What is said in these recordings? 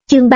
Chương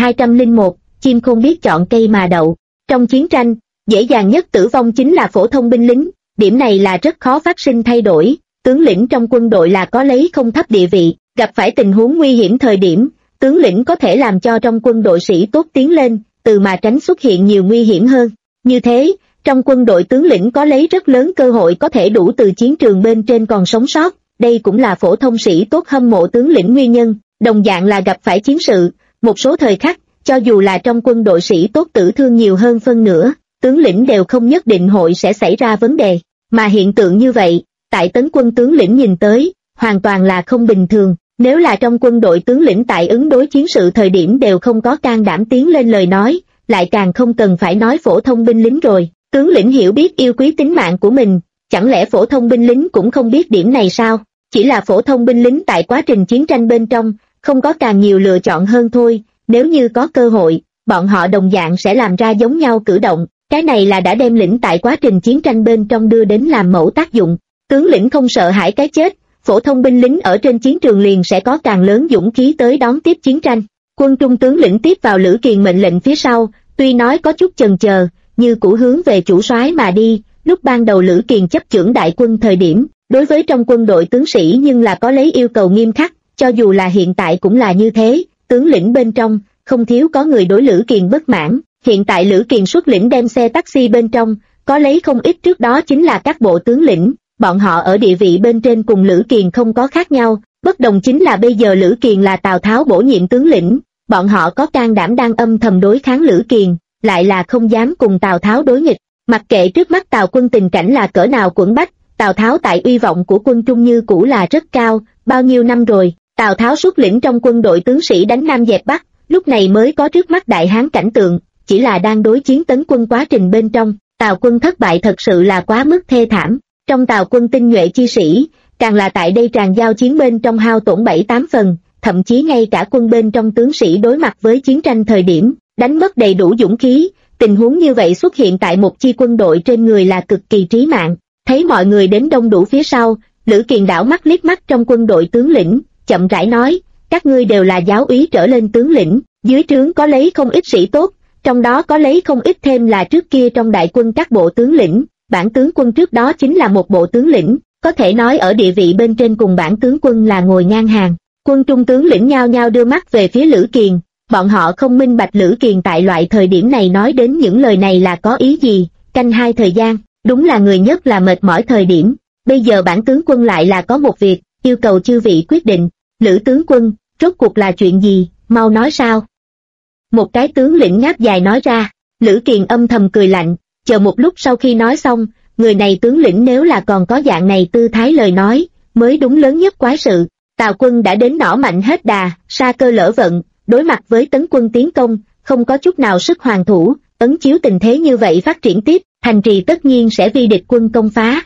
3201, chim không biết chọn cây mà đậu. Trong chiến tranh, dễ dàng nhất tử vong chính là phổ thông binh lính, điểm này là rất khó phát sinh thay đổi. Tướng lĩnh trong quân đội là có lấy không thấp địa vị, gặp phải tình huống nguy hiểm thời điểm, tướng lĩnh có thể làm cho trong quân đội sĩ tốt tiến lên, từ mà tránh xuất hiện nhiều nguy hiểm hơn. Như thế, trong quân đội tướng lĩnh có lấy rất lớn cơ hội có thể đủ từ chiến trường bên trên còn sống sót, đây cũng là phổ thông sĩ tốt hâm mộ tướng lĩnh nguyên nhân. Đồng dạng là gặp phải chiến sự, một số thời khắc, cho dù là trong quân đội sĩ tốt tử thương nhiều hơn phân nửa, tướng lĩnh đều không nhất định hội sẽ xảy ra vấn đề. Mà hiện tượng như vậy, tại Tấn quân tướng lĩnh nhìn tới, hoàn toàn là không bình thường. Nếu là trong quân đội tướng lĩnh tại ứng đối chiến sự thời điểm đều không có can đảm tiến lên lời nói, lại càng không cần phải nói phổ thông binh lính rồi. Tướng lĩnh hiểu biết yêu quý tính mạng của mình, chẳng lẽ phổ thông binh lính cũng không biết điểm này sao? Chỉ là phổ thông binh lính tại quá trình chiến tranh bên trong, không có càng nhiều lựa chọn hơn thôi. Nếu như có cơ hội, bọn họ đồng dạng sẽ làm ra giống nhau cử động, cái này là đã đem lĩnh tại quá trình chiến tranh bên trong đưa đến làm mẫu tác dụng. Tướng lĩnh không sợ hãi cái chết, phổ thông binh lính ở trên chiến trường liền sẽ có càng lớn dũng khí tới đón tiếp chiến tranh. Quân trung tướng lĩnh tiếp vào Lữ Kiền mệnh lệnh phía sau, tuy nói có chút chần chờ, như cũ hướng về chủ soái mà đi. Lúc ban đầu Lữ Kiền chấp chưởng đại quân thời điểm, đối với trong quân đội tướng sĩ nhưng là có lấy yêu cầu nghiêm khắc, cho dù là hiện tại cũng là như thế. Tướng lĩnh bên trong, không thiếu có người đối Lữ Kiền bất mãn. Hiện tại Lữ Kiền xuất lĩnh đem xe taxi bên trong, có lấy không ít trước đó chính là các bộ tướng lĩnh, bọn họ ở địa vị bên trên cùng Lữ Kiền không có khác nhau, bất đồng chính là bây giờ Lữ Kiền là Tào Tháo bổ nhiệm tướng lĩnh, bọn họ có can đảm đang âm thầm đối kháng Lữ Kiền, lại là không dám cùng Tào Tháo đối nghịch. Mặc kệ trước mắt Tào quân tình cảnh là cỡ nào quẫn bách, Tào Tháo tại uy vọng của quân Trung như cũ là rất cao, bao nhiêu năm rồi, Tào Tháo xuất lĩnh trong quân đội tướng sĩ đánh Nam dẹp Bắc, lúc này mới có trước mắt đại hán cảnh tượng, chỉ là đang đối chiến Tấn quân quá trình bên trong, Tào quân thất bại thật sự là quá mức thê thảm. Trong Tào quân tinh nhuệ chi sĩ, càng là tại đây tràn giao chiến bên trong hao tổn 7-8 phần, thậm chí ngay cả quân bên trong tướng sĩ đối mặt với chiến tranh thời điểm, đánh mất đầy đủ dũng khí, tình huống như vậy xuất hiện tại một chi quân đội trên người là cực kỳ trí mạng. Thấy mọi người đến đông đủ phía sau, Lữ Kiền đảo mắt liếc mắt trong quân đội tướng lĩnh, chậm rãi nói, các ngươi đều là giáo úy trở lên tướng lĩnh, dưới trướng có lấy không ít sĩ tốt, trong đó có lấy không ít thêm là trước kia trong đại quân các bộ tướng lĩnh. Bản tướng quân trước đó chính là một bộ tướng lĩnh, có thể nói ở địa vị bên trên cùng bản tướng quân là ngồi ngang hàng. Quân trung tướng lĩnh nhao nhao đưa mắt về phía Lữ Kiền, bọn họ không minh bạch Lữ Kiền tại loại thời điểm này nói đến những lời này là có ý gì. Canh hai thời gian, đúng là người nhất là mệt mỏi thời điểm, bây giờ bản tướng quân lại là có một việc, yêu cầu chư vị quyết định. Lữ tướng quân, rốt cuộc là chuyện gì, mau nói sao? Một cái tướng lĩnh ngáp dài nói ra. Lữ Kiền âm thầm cười lạnh, chờ một lúc sau khi nói xong, người này tướng lĩnh nếu là còn có dạng này tư thái lời nói, mới đúng lớn nhất quái sự. Tào quân đã đến nỏ mạnh hết đà, sa cơ lỡ vận, đối mặt với Tấn quân tiến công, không có chút nào sức hoàn thủ, ấn chiếu tình thế như vậy phát triển tiếp, thành trì tất nhiên sẽ vi địch quân công phá.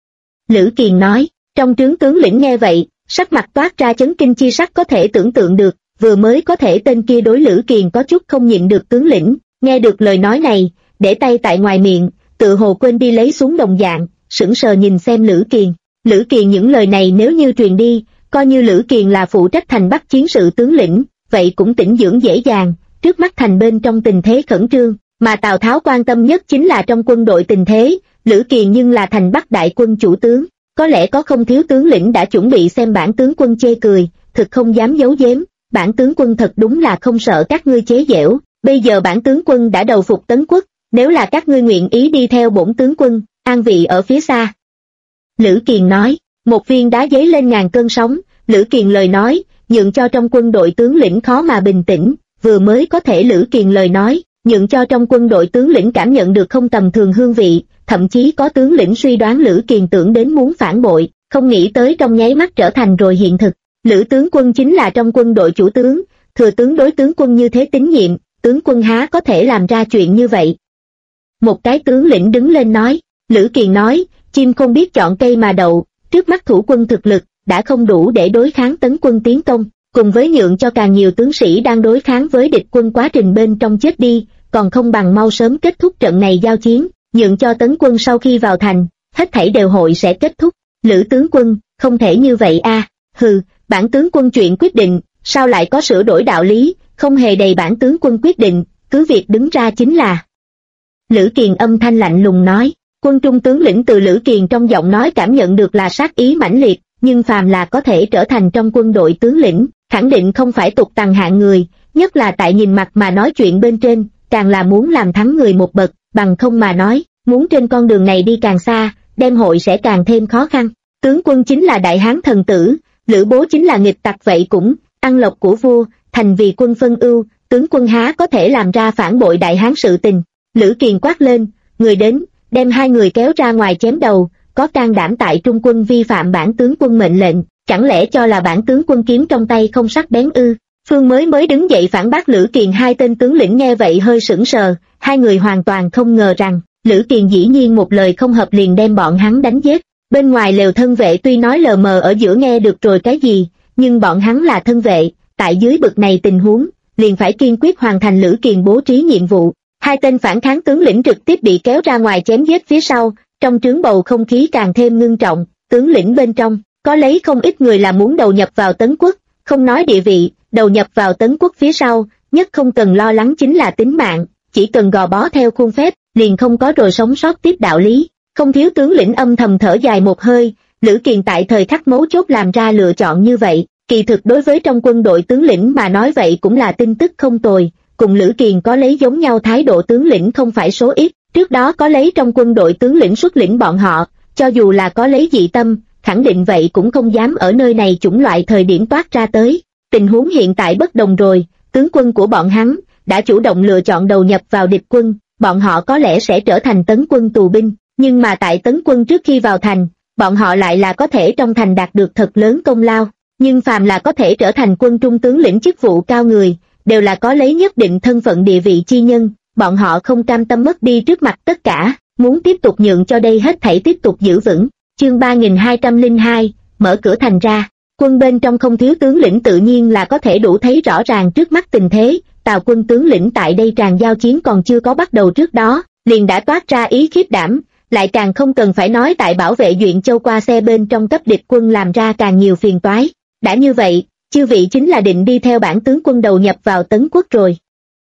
Lữ Kiền nói, trong trướng tướng lĩnh nghe vậy, sắc mặt toát ra chấn kinh chi sắc có thể tưởng tượng được, vừa mới có thể tên kia đối Lữ Kiền có chút không nhịn được tướng lĩnh, nghe được lời nói này, để tay tại ngoài miệng, tự hồ quên đi lấy xuống đồng dạng, sững sờ nhìn xem Lữ Kiền. Lữ Kiền những lời này nếu như truyền đi, coi như Lữ Kiền là phụ trách thành Bắc chiến sự tướng lĩnh, vậy cũng tĩnh dưỡng dễ dàng, trước mắt thành bên trong tình thế khẩn trương, mà Tào Tháo quan tâm nhất chính là trong quân đội tình thế, Lữ Kiền nhưng là thành Bắc đại quân chủ tướng, có lẽ có không thiếu tướng lĩnh đã chuẩn bị xem bản tướng quân chê cười, thực không dám giấu giếm, bản tướng quân thật đúng là không sợ các ngươi chế giễu, bây giờ bản tướng quân đã đầu phục Tấn quốc, nếu là các ngươi nguyện ý đi theo bổn tướng quân, an vị ở phía xa. Lữ Kiền nói, một viên đá giấy lên ngàn cơn sóng, Lữ Kiền lời nói, nhượng cho trong quân đội tướng lĩnh khó mà bình tĩnh, vừa mới có thể Lữ Kiền lời nói, nhượng cho trong quân đội tướng lĩnh cảm nhận được không tầm thường hương vị, thậm chí có tướng lĩnh suy đoán Lữ Kiền tưởng đến muốn phản bội, không nghĩ tới trong nháy mắt trở thành rồi hiện thực. Lữ tướng quân chính là trong quân đội chủ tướng, thừa tướng đối tướng quân như thế tín nhiệm, tướng quân há có thể làm ra chuyện như vậy. Một cái tướng lĩnh đứng lên nói, Lữ Kiền nói, chim không biết chọn cây mà đậu, trước mắt thủ quân thực lực, đã không đủ để đối kháng Tấn quân tiến công, cùng với nhượng cho càng nhiều tướng sĩ đang đối kháng với địch quân quá trình bên trong chết đi, còn không bằng mau sớm kết thúc trận này giao chiến, nhượng cho Tấn quân sau khi vào thành, hết thảy đều hội sẽ kết thúc. Lữ tướng quân, không thể như vậy a. Hừ, bản tướng quân chuyện quyết định, sao lại có sửa đổi đạo lý, không hề đầy bản tướng quân quyết định, cứ việc đứng ra chính là. Lữ Kiền âm thanh lạnh lùng nói, quân trung tướng lĩnh. Từ Lữ Kiền trong giọng nói cảm nhận được là sát ý mãnh liệt, nhưng phàm là có thể trở thành trong quân đội tướng lĩnh, khẳng định không phải tục tằng hạng người, nhất là tại nhìn mặt mà nói chuyện bên trên, càng là muốn làm thắng người một bậc, bằng không mà nói, muốn trên con đường này đi càng xa, đem hội sẽ càng thêm khó khăn. Tướng quân chính là đại hán thần tử, Lữ Bố chính là nghịch tặc, vậy cũng ăn lộc của vua, thành vì quân phân ưu, tướng quân há có thể làm ra phản bội đại hán sự tình. Lữ Kiền quát lên, người đến, đem hai người kéo ra ngoài chém đầu, có can đảm tại trung quân vi phạm bản tướng quân mệnh lệnh, chẳng lẽ cho là bản tướng quân kiếm trong tay không sắc bén ư? Phương mới đứng dậy phản bác Lữ Kiền. Hai tên tướng lĩnh nghe vậy hơi sững sờ, hai người hoàn toàn không ngờ rằng Lữ Kiền dĩ nhiên một lời không hợp liền đem bọn hắn đánh giết. Bên ngoài lều thân vệ tuy nói lờ mờ ở giữa nghe được rồi cái gì, nhưng bọn hắn là thân vệ, tại dưới bực này tình huống, liền phải kiên quyết hoàn thành Lữ Kiền bố trí nhiệm vụ. Hai tên phản kháng tướng lĩnh trực tiếp bị kéo ra ngoài chém giết phía sau, trong trướng bầu không khí càng thêm ngưng trọng. Tướng lĩnh bên trong có lấy không ít người là muốn đầu nhập vào Tấn Quốc, không nói địa vị, đầu nhập vào Tấn Quốc phía sau, nhất không cần lo lắng chính là tính mạng, chỉ cần gò bó theo khuôn phép, liền không có rồi sống sót tiếp đạo lý. Không thiếu tướng lĩnh âm thầm thở dài một hơi, Lữ Kiền tại thời khắc mấu chốt làm ra lựa chọn như vậy, kỳ thực đối với trong quân đội tướng lĩnh mà nói vậy cũng là tin tức không tồi. Cùng Lữ Kiền có lấy giống nhau thái độ tướng lĩnh không phải số ít, trước đó có lấy trong quân đội tướng lĩnh xuất lĩnh bọn họ, cho dù là có lấy dị tâm, khẳng định vậy cũng không dám ở nơi này chủng loại thời điểm toát ra tới. Tình huống hiện tại bất đồng rồi, tướng quân của bọn hắn đã chủ động lựa chọn đầu nhập vào địch quân, bọn họ có lẽ sẽ trở thành Tấn quân tù binh, nhưng mà tại Tấn quân trước khi vào thành, bọn họ lại là có thể trong thành đạt được thật lớn công lao, nhưng phàm là có thể trở thành quân trung tướng lĩnh chức vụ cao người, đều là có lấy nhất định thân phận địa vị chi nhân, bọn họ không cam tâm mất đi trước mặt tất cả, muốn tiếp tục nhượng cho đây hết thảy tiếp tục giữ vững. Chương 3202, mở cửa thành ra. Quân bên trong không thiếu tướng lĩnh tự nhiên là có thể đủ thấy rõ ràng trước mắt tình thế. Tào quân tướng lĩnh tại đây tràng giao chiến còn chưa có bắt đầu trước đó, liền đã toát ra ý khiếp đảm, lại càng không cần phải nói tại bảo vệ Duyện Châu qua xe bên trong cấp địch quân làm ra càng nhiều phiền toái. Đã như vậy, chư vị chính là định đi theo bản tướng quân đầu nhập vào Tấn Quốc rồi.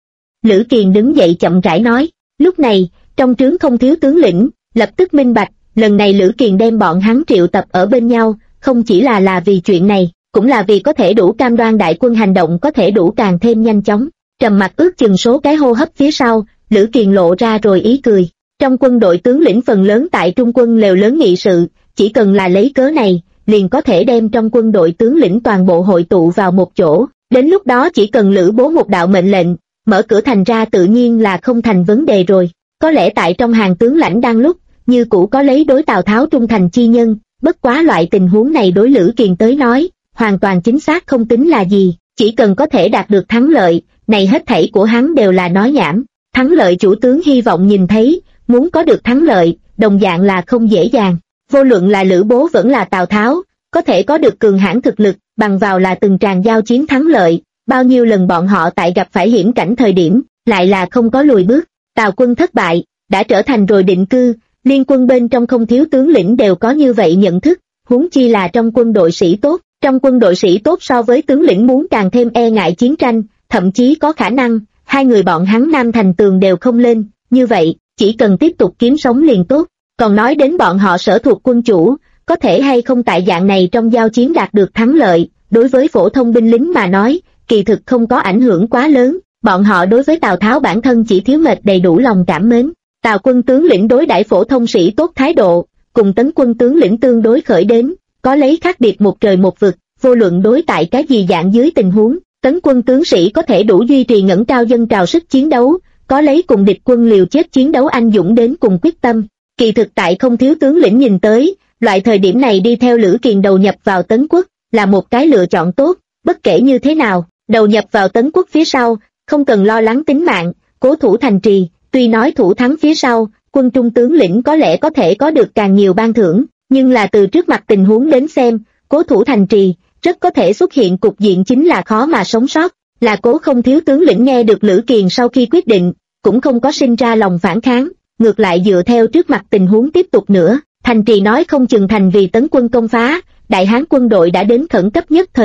Lữ Kiền đứng dậy chậm rãi nói, lúc này, trong trướng không thiếu tướng lĩnh, lập tức minh bạch, lần này Lữ Kiền đem bọn hắn triệu tập ở bên nhau, không chỉ là vì chuyện này, cũng là vì có thể đủ cam đoan đại quân hành động có thể đủ càng thêm nhanh chóng. Trầm mặc ước chừng số cái hô hấp phía sau, Lữ Kiền lộ ra rồi ý cười. Trong quân đội tướng lĩnh phần lớn tại trung quân lều lớn nghị sự, chỉ cần là lấy cớ này, liền có thể đem trong quân đội tướng lĩnh toàn bộ hội tụ vào một chỗ. Đến lúc đó chỉ cần Lữ Bố một đạo mệnh lệnh, mở cửa thành ra tự nhiên là không thành vấn đề rồi. Có lẽ tại trong hàng tướng lãnh đang lúc, như cũ có lấy đối Tào Tháo trung thành chi nhân, bất quá loại tình huống này đối Lữ Kiền tới nói, hoàn toàn chính xác không tính là gì, chỉ cần có thể đạt được thắng lợi, này hết thảy của hắn đều là nói nhảm. Thắng lợi chủ tướng hy vọng nhìn thấy, muốn có được thắng lợi, đồng dạng là không dễ dàng. Vô luận là Lữ Bố vẫn là Tào Tháo, có thể có được cường hãn thực lực, bằng vào là từng tràng giao chiến thắng lợi, bao nhiêu lần bọn họ tại gặp phải hiểm cảnh thời điểm, lại là không có lùi bước. Tào quân thất bại, đã trở thành rồi định cư, liên quân bên trong không thiếu tướng lĩnh đều có như vậy nhận thức, huống chi là trong quân đội sĩ tốt. Trong quân đội sĩ tốt so với tướng lĩnh muốn càng thêm e ngại chiến tranh, thậm chí có khả năng, hai người bọn hắn nam thành tường đều không lên, như vậy, chỉ cần tiếp tục kiếm sống liền tốt. Còn nói đến bọn họ sở thuộc quân chủ, có thể hay không tại dạng này trong giao chiến đạt được thắng lợi, đối với phổ thông binh lính mà nói, kỳ thực không có ảnh hưởng quá lớn, bọn họ đối với Tào Tháo bản thân chỉ thiếu mệt đầy đủ lòng cảm mến. Tào quân tướng lĩnh đối đãi phổ thông sĩ tốt thái độ, cùng Tấn quân tướng lĩnh tương đối khởi đến, có lấy khác biệt một trời một vực, vô luận đối tại cái gì dạng dưới tình huống, Tấn quân tướng sĩ có thể đủ duy trì ngẩng cao dân trào sức chiến đấu, có lấy cùng địch quân liều chết chiến đấu anh dũng đến cùng quyết tâm. Kỳ thực tại không thiếu tướng lĩnh nhìn tới, loại thời điểm này đi theo Lữ Kiền đầu nhập vào Tấn quốc, là một cái lựa chọn tốt, bất kể như thế nào, đầu nhập vào Tấn quốc phía sau, không cần lo lắng tính mạng, cố thủ thành trì, tuy nói thủ thắng phía sau, quân trung tướng lĩnh có lẽ có thể có được càng nhiều ban thưởng, nhưng là từ trước mặt tình huống đến xem, cố thủ thành trì, rất có thể xuất hiện cục diện chính là khó mà sống sót. Là Cố không thiếu tướng lĩnh nghe được Lữ Kiền sau khi quyết định, cũng không có sinh ra lòng phản kháng, ngược lại dựa theo trước mặt tình huống tiếp tục nữa, thành trì nói không chừng thành vì Tấn quân công phá, đại hán quân đội đã đến khẩn cấp nhất thời khắc,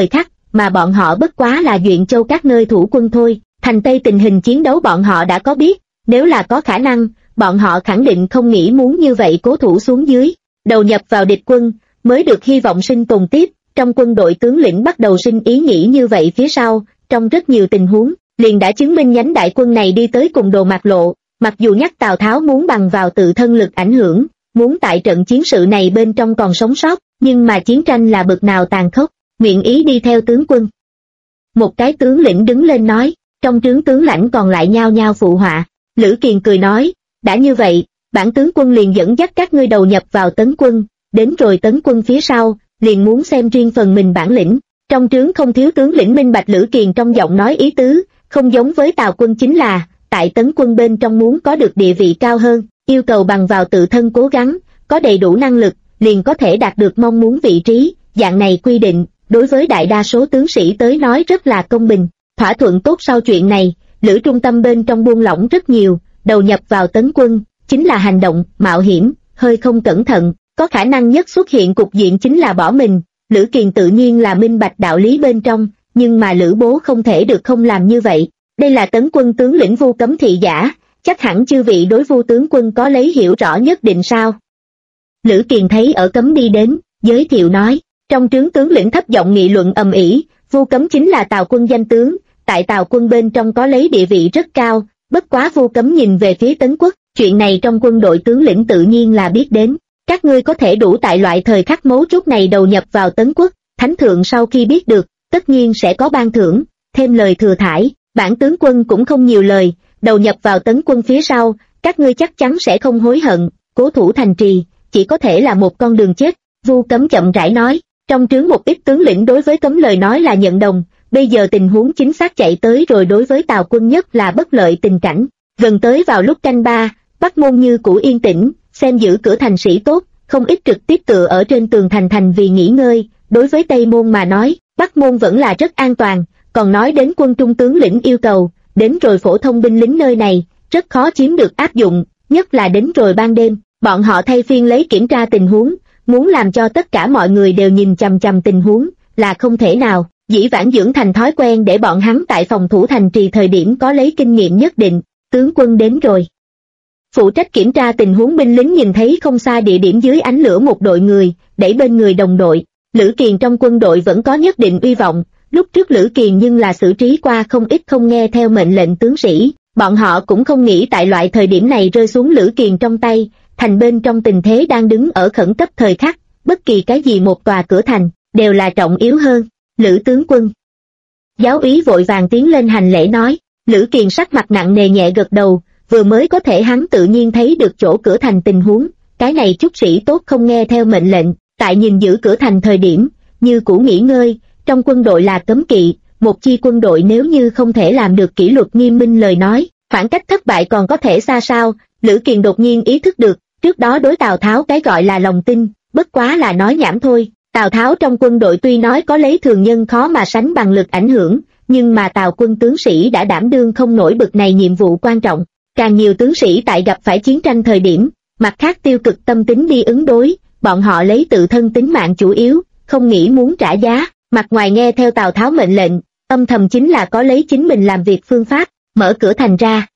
mà bọn họ bất quá là Duyện Châu các nơi thủ quân thôi. Thành Tây tình hình chiến đấu bọn họ đã có biết, nếu là có khả năng, bọn họ khẳng định không nghĩ muốn như vậy cố thủ xuống dưới, đầu nhập vào địch quân, mới được hy vọng sinh tồn tiếp. Trong quân đội tướng lĩnh bắt đầu sinh ý nghĩ như vậy phía sau, trong rất nhiều tình huống, liền đã chứng minh nhánh đại quân này đi tới cùng Đồ Mạc Lộ, mặc dù nhắc Tào Tháo muốn bằng vào tự thân lực ảnh hưởng, muốn tại trận chiến sự này bên trong còn sống sót, nhưng mà chiến tranh là bực nào tàn khốc, nguyện ý đi theo tướng quân. Một cái tướng lĩnh đứng lên nói, trong trướng tướng lãnh còn lại nhao nhao phụ họa. Lữ Kiền cười nói, đã như vậy, bản tướng quân liền dẫn dắt các ngươi đầu nhập vào tấn quân, đến rồi tấn quân phía sau, liền muốn xem riêng phần mình bản lĩnh. Trong trướng không thiếu tướng lĩnh minh bạch Lữ Kiền trong giọng nói ý tứ, không giống với Tào quân chính là, tại tấn quân bên trong muốn có được địa vị cao hơn, yêu cầu bằng vào tự thân cố gắng, có đầy đủ năng lực, liền có thể đạt được mong muốn vị trí, dạng này quy định, đối với đại đa số tướng sĩ tới nói rất là công bình. Thỏa thuận tốt sau chuyện này, Lữ Trung Tâm bên trong buông lỏng rất nhiều, đầu nhập vào tấn quân, chính là hành động, mạo hiểm, hơi không cẩn thận, có khả năng nhất xuất hiện cục diện chính là bỏ mình. Lữ Kiền tự nhiên là minh bạch đạo lý bên trong, nhưng mà Lữ bố không thể được không làm như vậy. Đây là tấn quân tướng lĩnh Vu Cấm thị giả, chắc hẳn chư vị đối Vu tướng quân có lấy hiểu rõ nhất định sao? Lữ Kiền thấy ở Cấm đi đến, giới thiệu nói, trong trướng tướng lĩnh thấp giọng nghị luận ầm ĩ, Vu Cấm chính là Tào quân danh tướng, tại Tào quân bên trong có lấy địa vị rất cao, bất quá Vu Cấm nhìn về phía Tấn quốc, chuyện này trong quân đội tướng lĩnh tự nhiên là biết đến. Các ngươi có thể đủ tại loại thời khắc mấu chốt này đầu nhập vào Tấn quốc, thánh thượng sau khi biết được, tất nhiên sẽ có ban thưởng. Thêm lời thừa thãi, bản tướng quân cũng không nhiều lời, đầu nhập vào Tấn quân phía sau, các ngươi chắc chắn sẽ không hối hận, cố thủ thành trì, chỉ có thể là một con đường chết. Vu Cấm chậm rãi nói, trong trướng một ít tướng lĩnh đối với Cấm lời nói là nhận đồng, bây giờ tình huống chính xác chạy tới rồi, đối với Tào quân nhất là bất lợi tình cảnh. Gần tới vào lúc canh ba, Bắc Môn như cũ yên tĩnh, xem giữ cửa thành sĩ tốt, không ít trực tiếp tựa ở trên tường thành vì nghỉ ngơi. Đối với Tây Môn mà nói, Bắc Môn vẫn là rất an toàn, còn nói đến quân trung tướng lĩnh yêu cầu, đến rồi phổ thông binh lính nơi này, rất khó chiếm được áp dụng, nhất là đến rồi ban đêm, bọn họ thay phiên lấy kiểm tra tình huống, muốn làm cho tất cả mọi người đều nhìn chằm chằm tình huống, là không thể nào. Dĩ vãng dưỡng thành thói quen để bọn hắn tại phòng thủ thành trì thời điểm có lấy kinh nghiệm nhất định. Tướng quân đến rồi. Phụ trách kiểm tra tình huống binh lính nhìn thấy không xa địa điểm dưới ánh lửa một đội người, đẩy bên người đồng đội. Lữ Kiền trong quân đội vẫn có nhất định uy vọng, lúc trước Lữ Kiền nhưng là xử trí qua không ít không nghe theo mệnh lệnh tướng sĩ, bọn họ cũng không nghĩ tại loại thời điểm này rơi xuống Lữ Kiền trong tay. Thành bên trong tình thế đang đứng ở khẩn cấp thời khắc, bất kỳ cái gì một tòa cửa thành, đều là trọng yếu hơn. Lữ tướng quân. Giáo úy vội vàng tiến lên hành lễ nói. Lữ Kiền sắc mặt nặng nề nhẹ gật đầu, vừa mới có thể hắn tự nhiên thấy được chỗ cửa thành tình huống, cái này chút sĩ tốt không nghe theo mệnh lệnh, tại nhìn giữ cửa thành thời điểm, như cũ nghỉ ngơi, trong quân đội là cấm kỵ, một chi quân đội nếu như không thể làm được kỷ luật nghiêm minh lời nói, khoảng cách thất bại còn có thể xa sao. Lữ Kiền đột nhiên ý thức được, trước đó đối Tào Tháo cái gọi là lòng tin, bất quá là nói nhảm thôi. Tào Tháo trong quân đội tuy nói có lấy thường nhân khó mà sánh bằng lực ảnh hưởng, nhưng mà Tào quân tướng sĩ đã đảm đương không nổi bực này nhiệm vụ quan trọng. Càng nhiều tướng sĩ tại gặp phải chiến tranh thời điểm, mặt khác tiêu cực tâm tính đi ứng đối, bọn họ lấy tự thân tính mạng chủ yếu, không nghĩ muốn trả giá, mặt ngoài nghe theo Tào Tháo mệnh lệnh, âm thầm chính là có lấy chính mình làm việc phương pháp, mở cửa thành ra.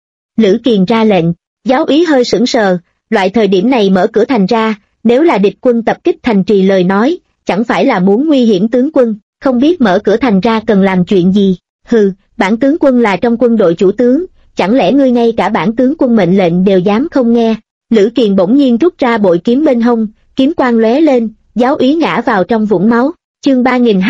Lữ Kiền ra lệnh, giáo úy hơi sững sờ, loại thời điểm này mở cửa thành ra, nếu là địch quân tập kích thành trì lời nói, chẳng phải là muốn nguy hiểm tướng quân, không biết mở cửa thành ra cần làm chuyện gì. Hừ, bản tướng quân là trong quân đội chủ tướng, chẳng lẽ ngươi ngay cả bản tướng quân mệnh lệnh đều dám không nghe? Lữ Kiền bỗng nhiên rút ra bội kiếm bên hông, kiếm quang lóe lên, giáo úy ngã vào trong vũng máu. Chương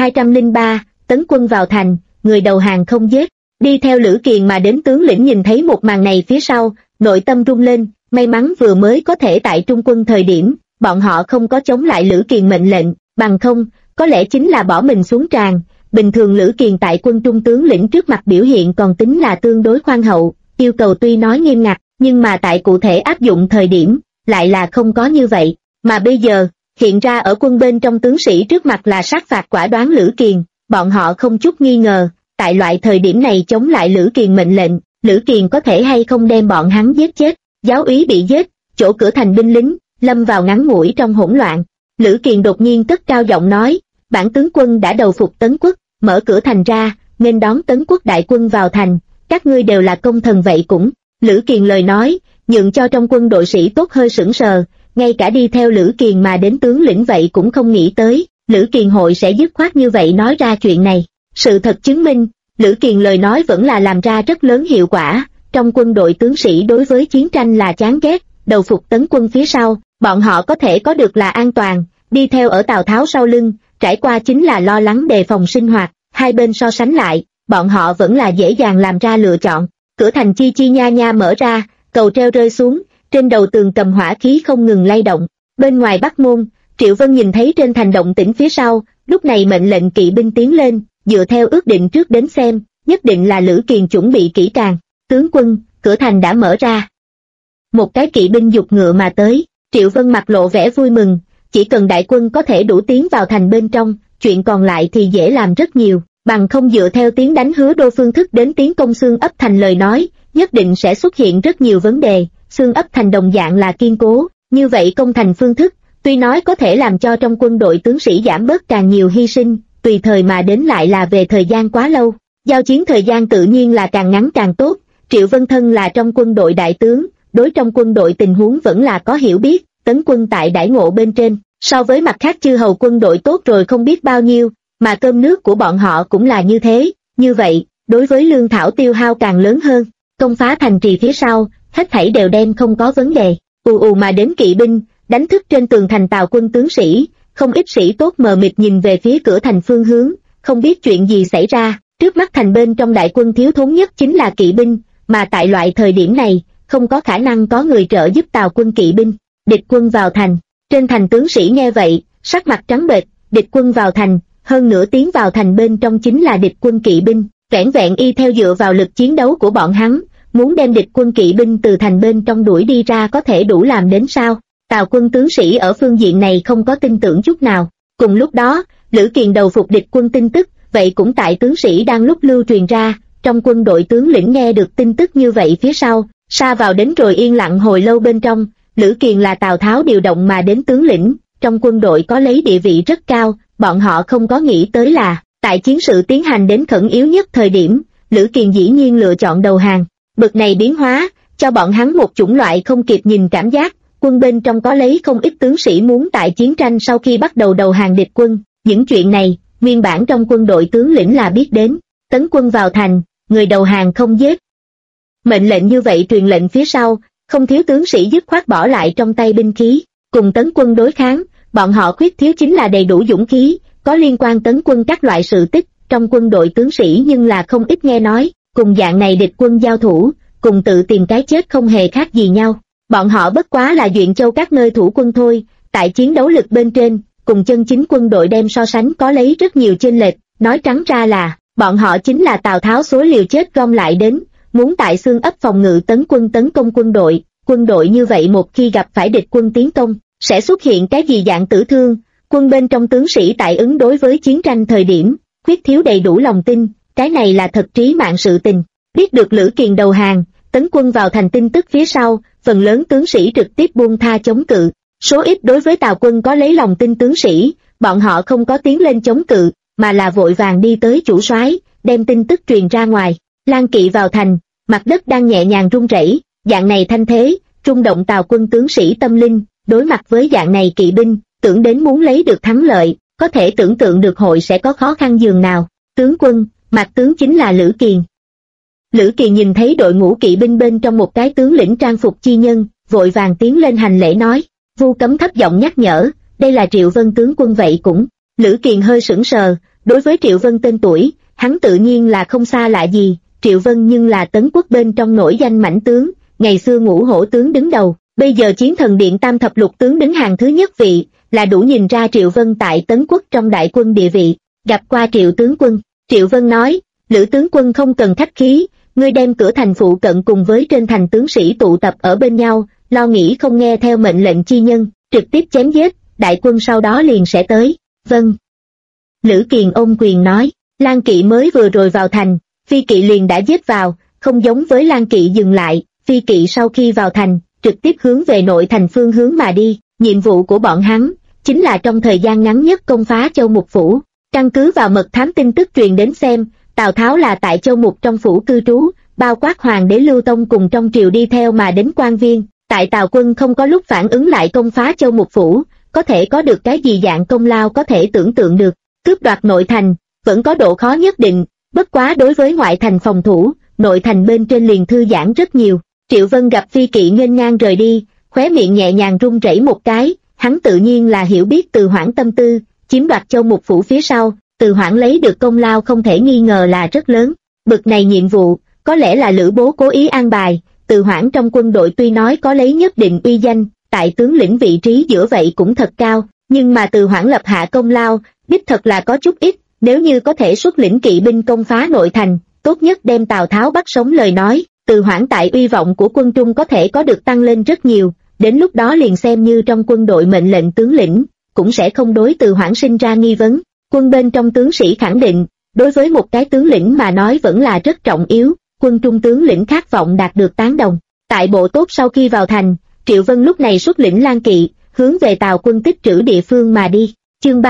3203, tấn quân vào thành, người đầu hàng không giết. Đi theo Lữ Kiền mà đến tướng lĩnh nhìn thấy một màn này phía sau, nội tâm rung lên, may mắn vừa mới có thể tại trung quân thời điểm, bọn họ không có chống lại Lữ Kiền mệnh lệnh, bằng không, có lẽ chính là bỏ mình xuống tràng. Bình thường Lữ Kiền tại quân trung tướng lĩnh trước mặt biểu hiện còn tính là tương đối khoan hậu, yêu cầu tuy nói nghiêm ngặt, nhưng mà tại cụ thể áp dụng thời điểm, lại là không có như vậy. Mà bây giờ, hiện ra ở quân bên trong tướng sĩ trước mặt là sát phạt quả đoán Lữ Kiền, bọn họ không chút nghi ngờ, tại loại thời điểm này chống lại Lữ Kiền mệnh lệnh, Lữ Kiền có thể hay không đem bọn hắn giết chết. Giáo úy bị giết, chỗ cửa thành binh lính lâm vào ngắn ngủi trong hỗn loạn. Lữ Kiền đột nhiên cất cao giọng nói, bản tướng quân đã đầu phục Tấn quốc, mở cửa thành ra, nghênh đón Tấn Quốc đại quân vào thành, các ngươi đều là công thần vậy cũng. Lữ Kiền lời nói, nhượng cho trong quân đội sĩ tốt hơi sững sờ, ngay cả đi theo Lữ Kiền mà đến tướng lĩnh vậy cũng không nghĩ tới, Lữ Kiền hội sẽ dứt khoát như vậy nói ra chuyện này. Sự thật chứng minh, Lữ Kiền lời nói vẫn là làm ra rất lớn hiệu quả, trong quân đội tướng sĩ đối với chiến tranh là chán ghét, đầu phục Tấn quân phía sau, bọn họ có thể có được là an toàn, đi theo ở Tào Tháo sau lưng, trải qua chính là lo lắng đề phòng sinh hoạt, hai bên so sánh lại, bọn họ vẫn là dễ dàng làm ra lựa chọn. Cửa thành chi chi nha nha mở ra, cầu treo rơi xuống, trên đầu tường cầm hỏa khí không ngừng lay động. Bên ngoài Bắc Môn, Triệu Vân nhìn thấy trên thành động tĩnh phía sau, lúc này mệnh lệnh kỵ binh tiến lên, dựa theo ước định trước đến xem, nhất định là Lữ Kiền chuẩn bị kỹ càng. Tướng quân, cửa thành đã mở ra. Một cái kỵ binh giục ngựa mà tới, Triệu Vân mặt lộ vẻ vui mừng, chỉ cần đại quân có thể đủ tiến vào thành bên trong, chuyện còn lại thì dễ làm rất nhiều, bằng không dựa theo tiếng đánh Hứa Đô phương thức đến tiến công xương ấp thành lời nói, nhất định sẽ xuất hiện rất nhiều vấn đề. Xương ấp thành đồng dạng là kiên cố, như vậy công thành phương thức, tuy nói có thể làm cho trong quân đội tướng sĩ giảm bớt càng nhiều hy sinh, tùy thời mà đến lại là về thời gian quá lâu, giao chiến thời gian tự nhiên là càng ngắn càng tốt. Triệu Vân thân là trong quân đội đại tướng, đối trong quân đội tình huống vẫn là có hiểu biết, Tấn quân tại đãi ngộ bên trên, so với mặt khác chư hầu quân đội tốt rồi không biết bao nhiêu, mà cơm nước của bọn họ cũng là như thế, như vậy, đối với lương thảo tiêu hao càng lớn hơn, công phá thành trì phía sau, hết thảy đều đem không có vấn đề. Ù ù mà đến kỵ binh, đánh thức trên tường thành Tào quân tướng sĩ, không ít sĩ tốt mờ mịt nhìn về phía cửa thành phương hướng, không biết chuyện gì xảy ra, trước mắt thành bên trong đại quân thiếu thốn nhất chính là kỵ binh, mà tại loại thời điểm này, không có khả năng có người trợ giúp Tào quân kỵ binh. Địch quân vào thành, trên thành tướng sĩ nghe vậy, sắc mặt trắng bệch, địch quân vào thành, hơn nữa tiến vào thành bên trong chính là địch quân kỵ binh, vẻn vẹn y theo dựa vào lực chiến đấu của bọn hắn, muốn đem địch quân kỵ binh từ thành bên trong đuổi đi ra có thể đủ làm đến sao? Tào quân tướng sĩ ở phương diện này không có tin tưởng chút nào. Cùng lúc đó, Lữ Kiền đầu phục địch quân tin tức, vậy cũng tại tướng sĩ đang lúc lưu truyền ra, trong quân đội tướng lĩnh nghe được tin tức như vậy phía sau, sa vào đến rồi yên lặng hồi lâu bên trong. Lữ Kiền là Tào Tháo điều động mà đến tướng lĩnh, trong quân đội có lấy địa vị rất cao, bọn họ không có nghĩ tới là, tại chiến sự tiến hành đến khẩn yếu nhất thời điểm, Lữ Kiền dĩ nhiên lựa chọn đầu hàng. Bực này biến hóa, cho bọn hắn một chủng loại không kịp nhìn cảm giác, quân bên trong có lấy không ít tướng sĩ muốn tại chiến tranh sau khi bắt đầu đầu hàng địch quân, những chuyện này, nguyên bản trong quân đội tướng lĩnh là biết đến, tấn quân vào thành, người đầu hàng không giết. Mệnh lệnh như vậy truyền lệnh phía sau, không thiếu tướng sĩ dứt khoát bỏ lại trong tay binh khí, cùng tấn quân đối kháng, bọn họ khuyết thiếu chính là đầy đủ dũng khí, có liên quan tấn quân các loại sự tích, trong quân đội tướng sĩ nhưng là không ít nghe nói, cùng dạng này địch quân giao thủ, cùng tự tìm cái chết không hề khác gì nhau. Bọn họ bất quá là Duyện Châu các nơi thủ quân thôi, tại chiến đấu lực bên trên, cùng chân chính quân đội đem so sánh có lấy rất nhiều chênh lệch, nói trắng ra là, bọn họ chính là Tào Tháo số liều chết gom lại đến, muốn tại xương ấp phòng ngự tấn công quân đội như vậy một khi gặp phải địch quân tiến công, sẽ xuất hiện cái gì dạng tử thương, quân bên trong tướng sĩ tại ứng đối với chiến tranh thời điểm, khuyết thiếu đầy đủ lòng tin, cái này là thật trí mạng sự tình. Biết được Lữ Kiền đầu hàng, tấn quân vào thành tin tức phía sau, phần lớn tướng sĩ trực tiếp buông tha chống cự, số ít đối với Tào quân có lấy lòng tin tướng sĩ, bọn họ không có tiến lên chống cự, mà là vội vàng đi tới chủ soái, đem tin tức truyền ra ngoài. Lan Kỵ vào thành, mặt đất đang nhẹ nhàng rung rẩy, dạng này thanh thế, rung động Tào quân tướng sĩ tâm linh, đối mặt với dạng này kỵ binh, tưởng đến muốn lấy được thắng lợi, có thể tưởng tượng được hội sẽ có khó khăn dường nào. Tướng quân, mặt tướng chính là Lữ Kiền. Lữ Kiền nhìn thấy đội ngũ kỵ binh bên trong một cái tướng lĩnh trang phục chi nhân, vội vàng tiến lên hành lễ nói. Vu Cấm thấp giọng nhắc nhở, đây là Triệu Vân tướng quân vậy cũng. Lữ Kiền hơi sững sờ, đối với Triệu Vân tên tuổi, hắn tự nhiên là không xa lạ gì. Triệu Vân nhưng là Tấn quốc bên trong nổi danh mãnh tướng, ngày xưa Ngũ Hổ tướng đứng đầu, bây giờ Chiến Thần Điện Tam Thập Lục tướng đứng hàng thứ nhất vị, là đủ nhìn ra Triệu Vân tại Tấn quốc trong đại quân địa vị. Gặp qua Triệu tướng quân, Triệu Vân nói, Lữ tướng quân không cần khách khí, ngươi đem cửa thành phụ cận cùng với trên thành tướng sĩ tụ tập ở bên nhau, lo nghĩ không nghe theo mệnh lệnh chi nhân, trực tiếp chém giết, đại quân sau đó liền sẽ tới. Vâng. Lữ Kiền ôm quyền nói, Lan Kỵ mới vừa rồi vào thành, Phi Kỵ liền đã giết vào, không giống với Lan Kỵ dừng lại, Phi Kỵ sau khi vào thành, trực tiếp hướng về nội thành phương hướng mà đi, nhiệm vụ của bọn hắn, chính là trong thời gian ngắn nhất công phá Châu Mục Phủ. Căn cứ vào mật thám tin tức truyền đến xem, Tào Tháo là tại Châu Mục trong phủ cư trú, bao quát hoàng đế Lưu Tông cùng trong triều đi theo mà đến quan viên, tại Tào quân không có lúc phản ứng lại công phá Châu Mục phủ, có thể có được cái gì dạng công lao có thể tưởng tượng được. Cướp đoạt nội thành, vẫn có độ khó nhất định, bất quá đối với ngoại thành phòng thủ, nội thành bên trên liền thư giãn rất nhiều. Triệu Vân gặp Phi Kỵ nghênh ngang rời đi, khóe miệng nhẹ nhàng run rẩy một cái, hắn tự nhiên là hiểu biết Từ Hoảng tâm tư, chiếm đoạt Châu Mục phủ phía sau, Từ Hoảng lấy được công lao không thể nghi ngờ là rất lớn. Bực này nhiệm vụ, có lẽ là Lữ Bố cố ý an bài. Từ Hoảng trong quân đội tuy nói có lấy nhất định uy danh, tại tướng lĩnh vị trí giữa vậy cũng thật cao, nhưng mà Từ Hoảng lập hạ công lao, đích thật là có chút ít. Nếu như có thể xuất lĩnh kỵ binh công phá nội thành, tốt nhất đem Tào Tháo bắt sống lời nói, Từ Hoảng tại uy vọng của quân Trung có thể có được tăng lên rất nhiều, đến lúc đó liền xem như trong quân đội mệnh lệnh tướng lĩnh, cũng sẽ không đối Từ Hoảng sinh ra nghi vấn. Quân bên trong tướng sĩ khẳng định, đối với một cái tướng lĩnh mà nói vẫn là rất trọng yếu, quân Trung tướng lĩnh khát vọng đạt được tán đồng. Tại bộ tốt sau khi vào thành, Triệu Vân lúc này xuất lĩnh Lan Kỵ, hướng về Tào quân tích trữ địa phương mà đi. Chương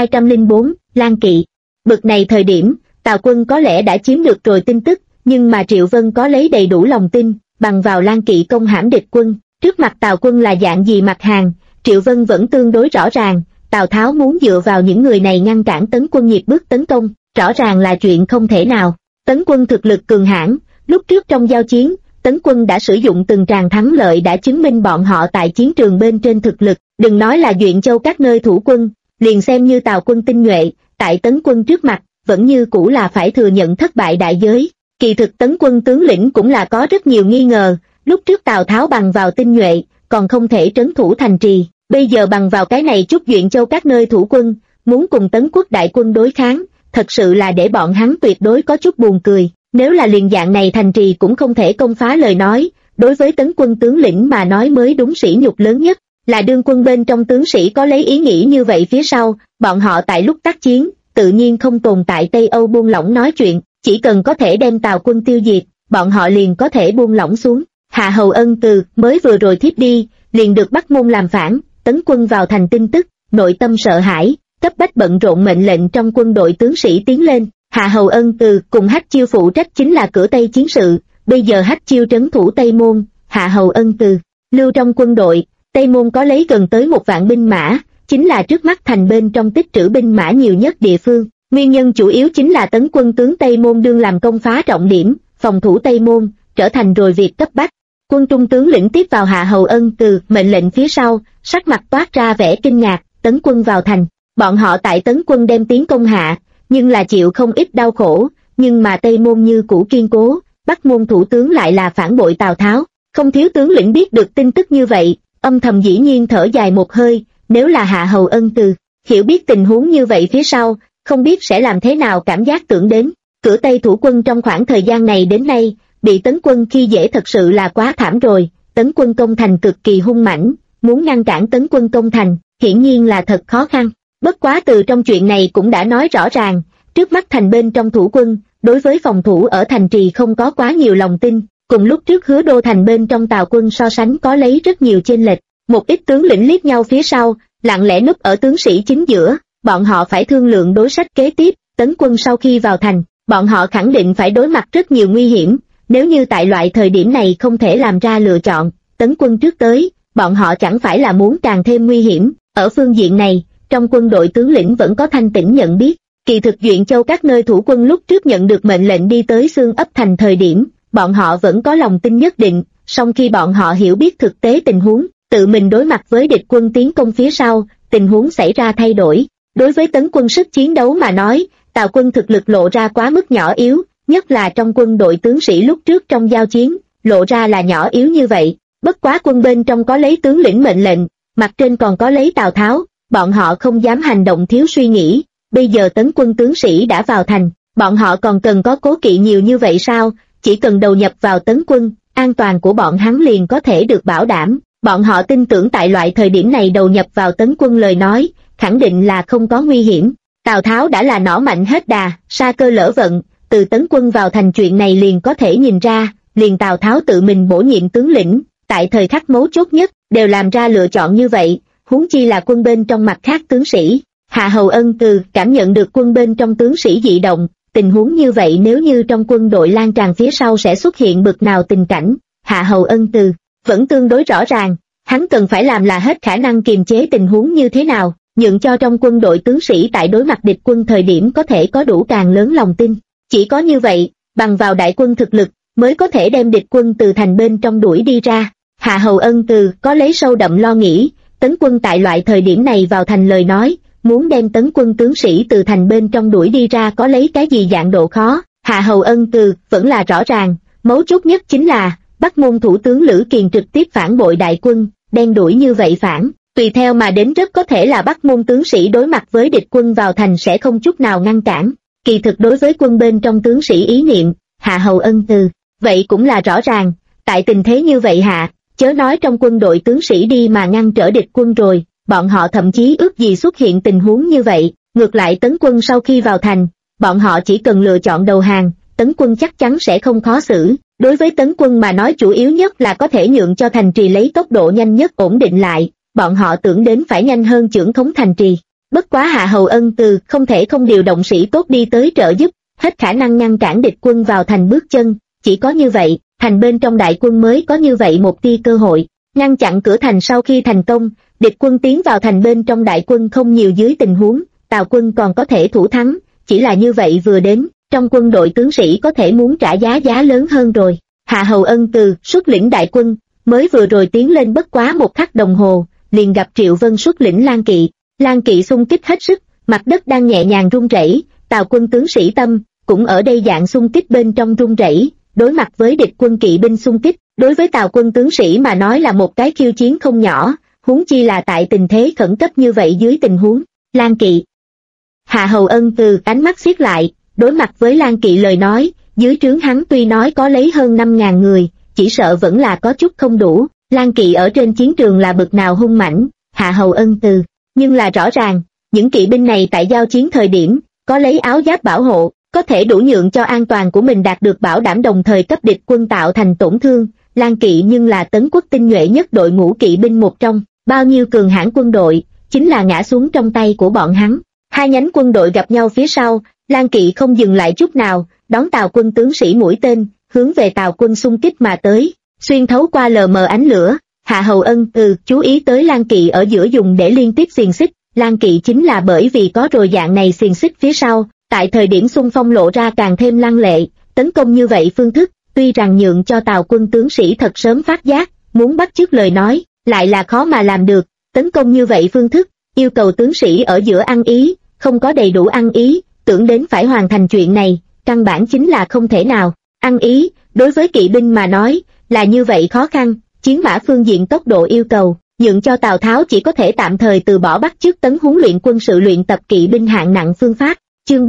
3204, Lan Kỵ. Bực này thời điểm, Tào quân có lẽ đã chiếm được rồi tin tức, nhưng mà Triệu Vân có lấy đầy đủ lòng tin, bằng vào Lan Kỵ công hãm địch quân. Trước mặt Tào quân là dạng gì mặt hàng, Triệu Vân vẫn tương đối rõ ràng. Tào Tháo muốn dựa vào những người này ngăn cản Tấn quân nhịp bước tấn công, rõ ràng là chuyện không thể nào. Tấn quân thực lực cường hãn, lúc trước trong giao chiến, Tấn quân đã sử dụng từng tràng thắng lợi đã chứng minh bọn họ tại chiến trường bên trên thực lực, đừng nói là Duyện Châu các nơi thủ quân, liền xem như Tào quân tinh nhuệ, tại Tấn quân trước mặt, vẫn như cũ là phải thừa nhận thất bại đại giới. Kỳ thực Tấn quân tướng lĩnh cũng là có rất nhiều nghi ngờ, lúc trước Tào Tháo bằng vào tinh nhuệ, còn không thể trấn thủ thành trì, bây giờ bằng vào cái này chút Duyện Châu các nơi thủ quân, muốn cùng Tấn quốc đại quân đối kháng, thật sự là để bọn hắn tuyệt đối có chút buồn cười. Nếu là liền dạng này thành trì cũng không thể công phá lời nói, đối với Tấn quân tướng lĩnh mà nói mới đúng sỉ nhục lớn nhất, là đương quân bên trong tướng sĩ có lấy ý nghĩ như vậy phía sau, bọn họ tại lúc tác chiến, tự nhiên không tồn tại Tây Âu buông lỏng nói chuyện, chỉ cần có thể đem Tào quân tiêu diệt, bọn họ liền có thể buông lỏng xuống. Hạ Hầu Ân từ mới vừa rồi thiếp đi, liền được Bắc Môn làm phản, Tấn quân vào thành tin tức, nội tâm sợ hãi, cấp bách bận rộn mệnh lệnh trong quân đội tướng sĩ tiến lên. Hạ Hầu Ân từ cùng Hách Chiêu phụ trách chính là cửa Tây chiến sự, bây giờ Hách Chiêu trấn thủ Tây Môn, Hạ Hầu Ân từ lưu trong quân đội. Tây Môn có lấy gần tới 1 vạn binh mã, chính là trước mắt thành bên trong tích trữ binh mã nhiều nhất địa phương. Nguyên nhân chủ yếu chính là Tấn quân tướng Tây Môn đương làm công phá trọng điểm, phòng thủ Tây Môn, trở thành rồi việc cấp bách. Quân Trung tướng lĩnh tiếp vào Hạ Hầu Ân từ mệnh lệnh phía sau, sắc mặt toát ra vẻ kinh ngạc. Tấn quân vào thành, bọn họ tại Tấn quân đem tiến công hạ, nhưng là chịu không ít đau khổ, nhưng mà Tây Môn như cũ kiên cố, Bắc Môn thủ tướng lại là phản bội Tào Tháo. Không thiếu tướng lĩnh biết được tin tức như vậy, âm thầm dĩ nhiên thở dài một hơi, nếu là Hạ Hầu Ân từ hiểu biết tình huống như vậy phía sau, không biết sẽ làm thế nào. Cảm giác tưởng đến cửa Tây thủ quân trong khoảng thời gian này đến nay, bị Tấn quân khi dễ thật sự là quá thảm rồi. Tấn quân công thành cực kỳ hung mãnh, muốn ngăn cản Tấn quân công thành, hiển nhiên là thật khó khăn. Bất quá từ trong chuyện này cũng đã nói rõ ràng, trước mắt thành bên trong thủ quân, đối với phòng thủ ở thành trì không có quá nhiều lòng tin, cùng lúc trước Hứa Đô thành bên trong Tào quân so sánh có lấy rất nhiều chênh lệch. Một ít tướng lĩnh liếc nhau phía sau, lặng lẽ núp ở tướng sĩ chính giữa, bọn họ phải thương lượng đối sách kế tiếp. Tấn quân sau khi vào thành, bọn họ khẳng định phải đối mặt rất nhiều nguy hiểm, nếu như tại loại thời điểm này không thể làm ra lựa chọn, Tấn quân trước tới, bọn họ chẳng phải là muốn càng thêm nguy hiểm. Ở phương diện này, trong quân đội tướng lĩnh vẫn có thanh tĩnh nhận biết. Kỳ thực Duyện Châu các nơi thủ quân lúc trước nhận được mệnh lệnh đi tới Xương Ấp thành thời điểm, bọn họ vẫn có lòng tin nhất định, song khi bọn họ hiểu biết thực tế tình huống, tự mình đối mặt với địch quân tiến công phía sau, tình huống xảy ra thay đổi. Đối với Tấn quân sức chiến đấu mà nói, Tào quân thực lực lộ ra quá mức nhỏ yếu, nhất là trong quân đội tướng sĩ lúc trước trong giao chiến, lộ ra là nhỏ yếu như vậy. Bất quá quân bên trong có lấy tướng lĩnh mệnh lệnh, mặt trên còn có lấy Tào Tháo, bọn họ không dám hành động thiếu suy nghĩ. Bây giờ Tấn quân tướng sĩ đã vào thành, bọn họ còn cần có cố kỵ nhiều như vậy sao? Chỉ cần đầu nhập vào Tấn quân, an toàn của bọn hắn liền có thể được bảo đảm. Bọn họ tin tưởng tại loại thời điểm này đầu nhập vào Tấn quân lời nói, khẳng định là không có nguy hiểm. Tào Tháo đã là nỏ mạnh hết đà, sa cơ lỡ vận, từ Tấn quân vào thành chuyện này liền có thể nhìn ra, liền Tào Tháo tự mình bổ nhiệm tướng lĩnh, tại thời khắc mấu chốt nhất, đều làm ra lựa chọn như vậy, huống chi là quân bên trong mặt khác tướng sĩ. Hạ Hầu Ân cảm nhận được quân bên trong tướng sĩ dị động, tình huống như vậy nếu như trong quân đội lan tràn phía sau sẽ xuất hiện bực nào tình cảnh. Hạ Hầu Ân vẫn tương đối rõ ràng, hắn cần phải làm là hết khả năng kiềm chế tình huống như thế nào, nhượng cho trong quân đội tướng sĩ tại đối mặt địch quân thời điểm có thể có đủ càng lớn lòng tin. Chỉ có như vậy, bằng vào đại quân thực lực, mới có thể đem địch quân từ thành bên trong đuổi đi ra. Hạ Hầu Ân có lấy sâu đậm lo nghĩ, tấn quân tại loại thời điểm này vào thành lời nói, muốn đem tấn quân tướng sĩ từ thành bên trong đuổi đi ra có lấy cái gì dạng độ khó. Hạ Hầu Ân vẫn là rõ ràng, mấu chốt nhất chính là Bắc Môn thủ tướng Lữ Kiền trực tiếp phản bội đại quân, đen đuổi như vậy phản, tùy theo mà đến rất có thể là Bắc Môn tướng sĩ đối mặt với địch quân vào thành sẽ không chút nào ngăn cản. Kỳ thực đối với quân bên trong tướng sĩ ý niệm, Hạ Hầu Ân vậy cũng là rõ ràng, tại tình thế như vậy hạ, chớ nói trong quân đội tướng sĩ đi mà ngăn trở địch quân rồi, bọn họ thậm chí ước gì xuất hiện tình huống như vậy, ngược lại tấn quân sau khi vào thành, bọn họ chỉ cần lựa chọn đầu hàng, tấn quân chắc chắn sẽ không khó xử. Đối với tấn quân mà nói chủ yếu nhất là có thể nhượng cho thành trì lấy tốc độ nhanh nhất ổn định lại, bọn họ tưởng đến phải nhanh hơn chưởng thống thành trì. Bất quá Hạ Hầu Ân không thể không điều động sĩ tốt đi tới trợ giúp, hết khả năng ngăn cản địch quân vào thành bước chân, chỉ có như vậy, thành bên trong đại quân mới có như vậy một tia cơ hội, ngăn chặn cửa thành. Sau khi thành công, địch quân tiến vào thành bên trong đại quân không nhiều dưới tình huống, Tào quân còn có thể thủ thắng, chỉ là như vậy vừa đến, trong quân đội tướng sĩ có thể muốn trả giá lớn hơn rồi. Hạ Hầu Ân xuất lĩnh đại quân, mới vừa rồi tiến lên bất quá một khắc đồng hồ, liền gặp Triệu Vân xuất lĩnh Lan Kỵ. Lan Kỵ xung kích hết sức, mặt đất đang nhẹ nhàng rung rẩy, Tào quân tướng sĩ tâm cũng ở đây dạng xung kích bên trong rung rẩy, đối mặt với địch quân kỵ binh xung kích, đối với Tào quân tướng sĩ mà nói là một cái khiêu chiến không nhỏ, huống chi là tại tình thế khẩn cấp như vậy dưới tình huống. Lan Kỵ. Hạ Hầu Ân ánh mắt siết lại, đối mặt với Lan Kỵ lời nói, dưới trướng hắn tuy nói có lấy hơn 5.000 người, chỉ sợ vẫn là có chút không đủ. Lan Kỵ ở trên chiến trường là bực nào hung mãnh, Hạ Hầu Ân nhưng là rõ ràng, những kỵ binh này tại giao chiến thời điểm, có lấy áo giáp bảo hộ, có thể đủ nhượng cho an toàn của mình đạt được bảo đảm đồng thời cấp địch quân tạo thành tổn thương. Lan Kỵ nhưng là Tấn quốc tinh nhuệ nhất đội ngũ kỵ binh một trong, bao nhiêu cường hãn quân đội, chính là ngã xuống trong tay của bọn hắn. Hai nhánh quân đội gặp nhau phía sau, Lan Kỵ không dừng lại chút nào, đón Tào quân tướng sĩ mũi tên, hướng về Tào quân xung kích mà tới, xuyên thấu qua lờ mờ ánh lửa. Hạ Hầu Ân chú ý tới Lan Kỵ ở giữa dùng để liên tiếp xiềng xích, Lan Kỵ chính là bởi vì có rồi dạng này xiềng xích phía sau, tại thời điểm xung phong lộ ra càng thêm lăng lệ. Tấn công như vậy phương thức, tuy rằng nhượng cho Tào quân tướng sĩ thật sớm phát giác, muốn bắt chước lời nói, lại là khó mà làm được. Tấn công như vậy phương thức, yêu cầu tướng sĩ ở giữa ăn ý, không có đầy đủ ăn ý, tưởng đến phải hoàn thành chuyện này, căn bản chính là không thể nào. Ăn ý, đối với kỵ binh mà nói, là như vậy khó khăn. Chiến mã phương diện tốc độ yêu cầu, nhượng cho Tào Tháo chỉ có thể tạm thời từ bỏ bắt chước tấn huấn luyện quân sự luyện tập kỵ binh hạng nặng phương pháp. Chương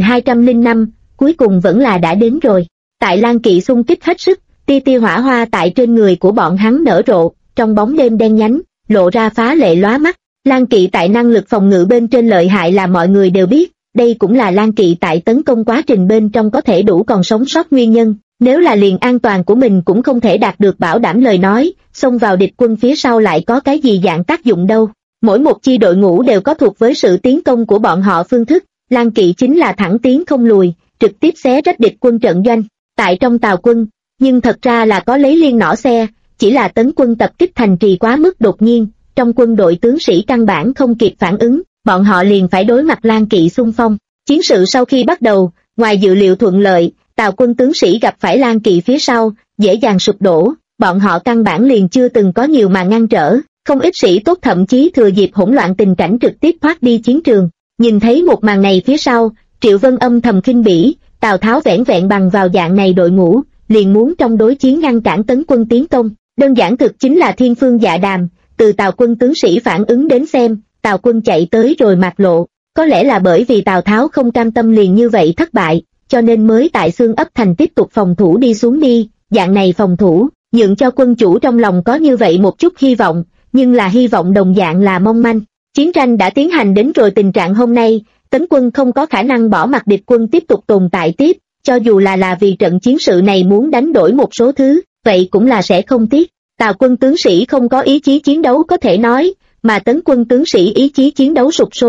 3205, cuối cùng vẫn là đã đến rồi. Tại Lan Kỵ xung kích hết sức, tia tia hỏa hoa tại trên người của bọn hắn nở rộ, trong bóng đêm đen nhánh, lộ ra phá lệ lóa mắt. Lan Kỵ tại năng lực phòng ngự bên trên lợi hại là mọi người đều biết, đây cũng là Lan Kỵ tại tấn công quá trình bên trong có thể đủ còn sống sót nguyên nhân. Nếu là liền an toàn của mình cũng không thể đạt được bảo đảm lời nói, xông vào địch quân phía sau lại có cái gì dạng tác dụng đâu. Mỗi một chi đội ngũ đều có thuộc với sự tiến công của bọn họ phương thức, Lan Kỵ chính là thẳng tiến không lùi, trực tiếp xé rách địch quân trận doanh. Tại trong Tào quân, nhưng thật ra là có lấy liên nỏ xe, chỉ là tấn quân tập kích thành trì quá mức đột nhiên, trong quân đội tướng sĩ căn bản không kịp phản ứng, bọn họ liền phải đối mặt Lan Kỵ xung phong. Chiến sự sau khi bắt đầu, ngoài dự liệu thuận lợi, Tào quân tướng sĩ gặp phải Lan Kỵ phía sau, dễ dàng sụp đổ, bọn họ căn bản liền chưa từng có nhiều mà ngăn trở, không ít sĩ tốt thậm chí thừa dịp hỗn loạn tình cảnh trực tiếp thoát đi chiến trường. Nhìn thấy một màn này phía sau, Triệu Vân âm thầm khinh bỉ, Tào Tháo vẻn vẹn bằng vào dạng này đội ngũ, liền muốn trong đối chiến ngăn cản tấn quân tiến công, đơn giản thực chính là thiên phương dạ đàm. Từ Tào quân tướng sĩ phản ứng đến xem, Tào quân chạy tới rồi mạc lộ, có lẽ là bởi vì Tào Tháo không cam tâm liền như vậy thất bại, cho nên mới tại xương ấp thành tiếp tục phòng thủ đi xuống đi. Dạng này phòng thủ, nhượng cho quân chủ trong lòng có như vậy một chút hy vọng, nhưng là hy vọng đồng dạng là mong manh. Chiến tranh đã tiến hành đến rồi tình trạng hôm nay, tấn quân không có khả năng bỏ mặc địch quân tiếp tục tồn tại tiếp, cho dù là vì trận chiến sự này muốn đánh đổi một số thứ, vậy cũng là sẽ không tiếc. Tào quân tướng sĩ không có ý chí chiến đấu có thể nói, mà tấn quân tướng sĩ ý chí chiến đấu sục sôi,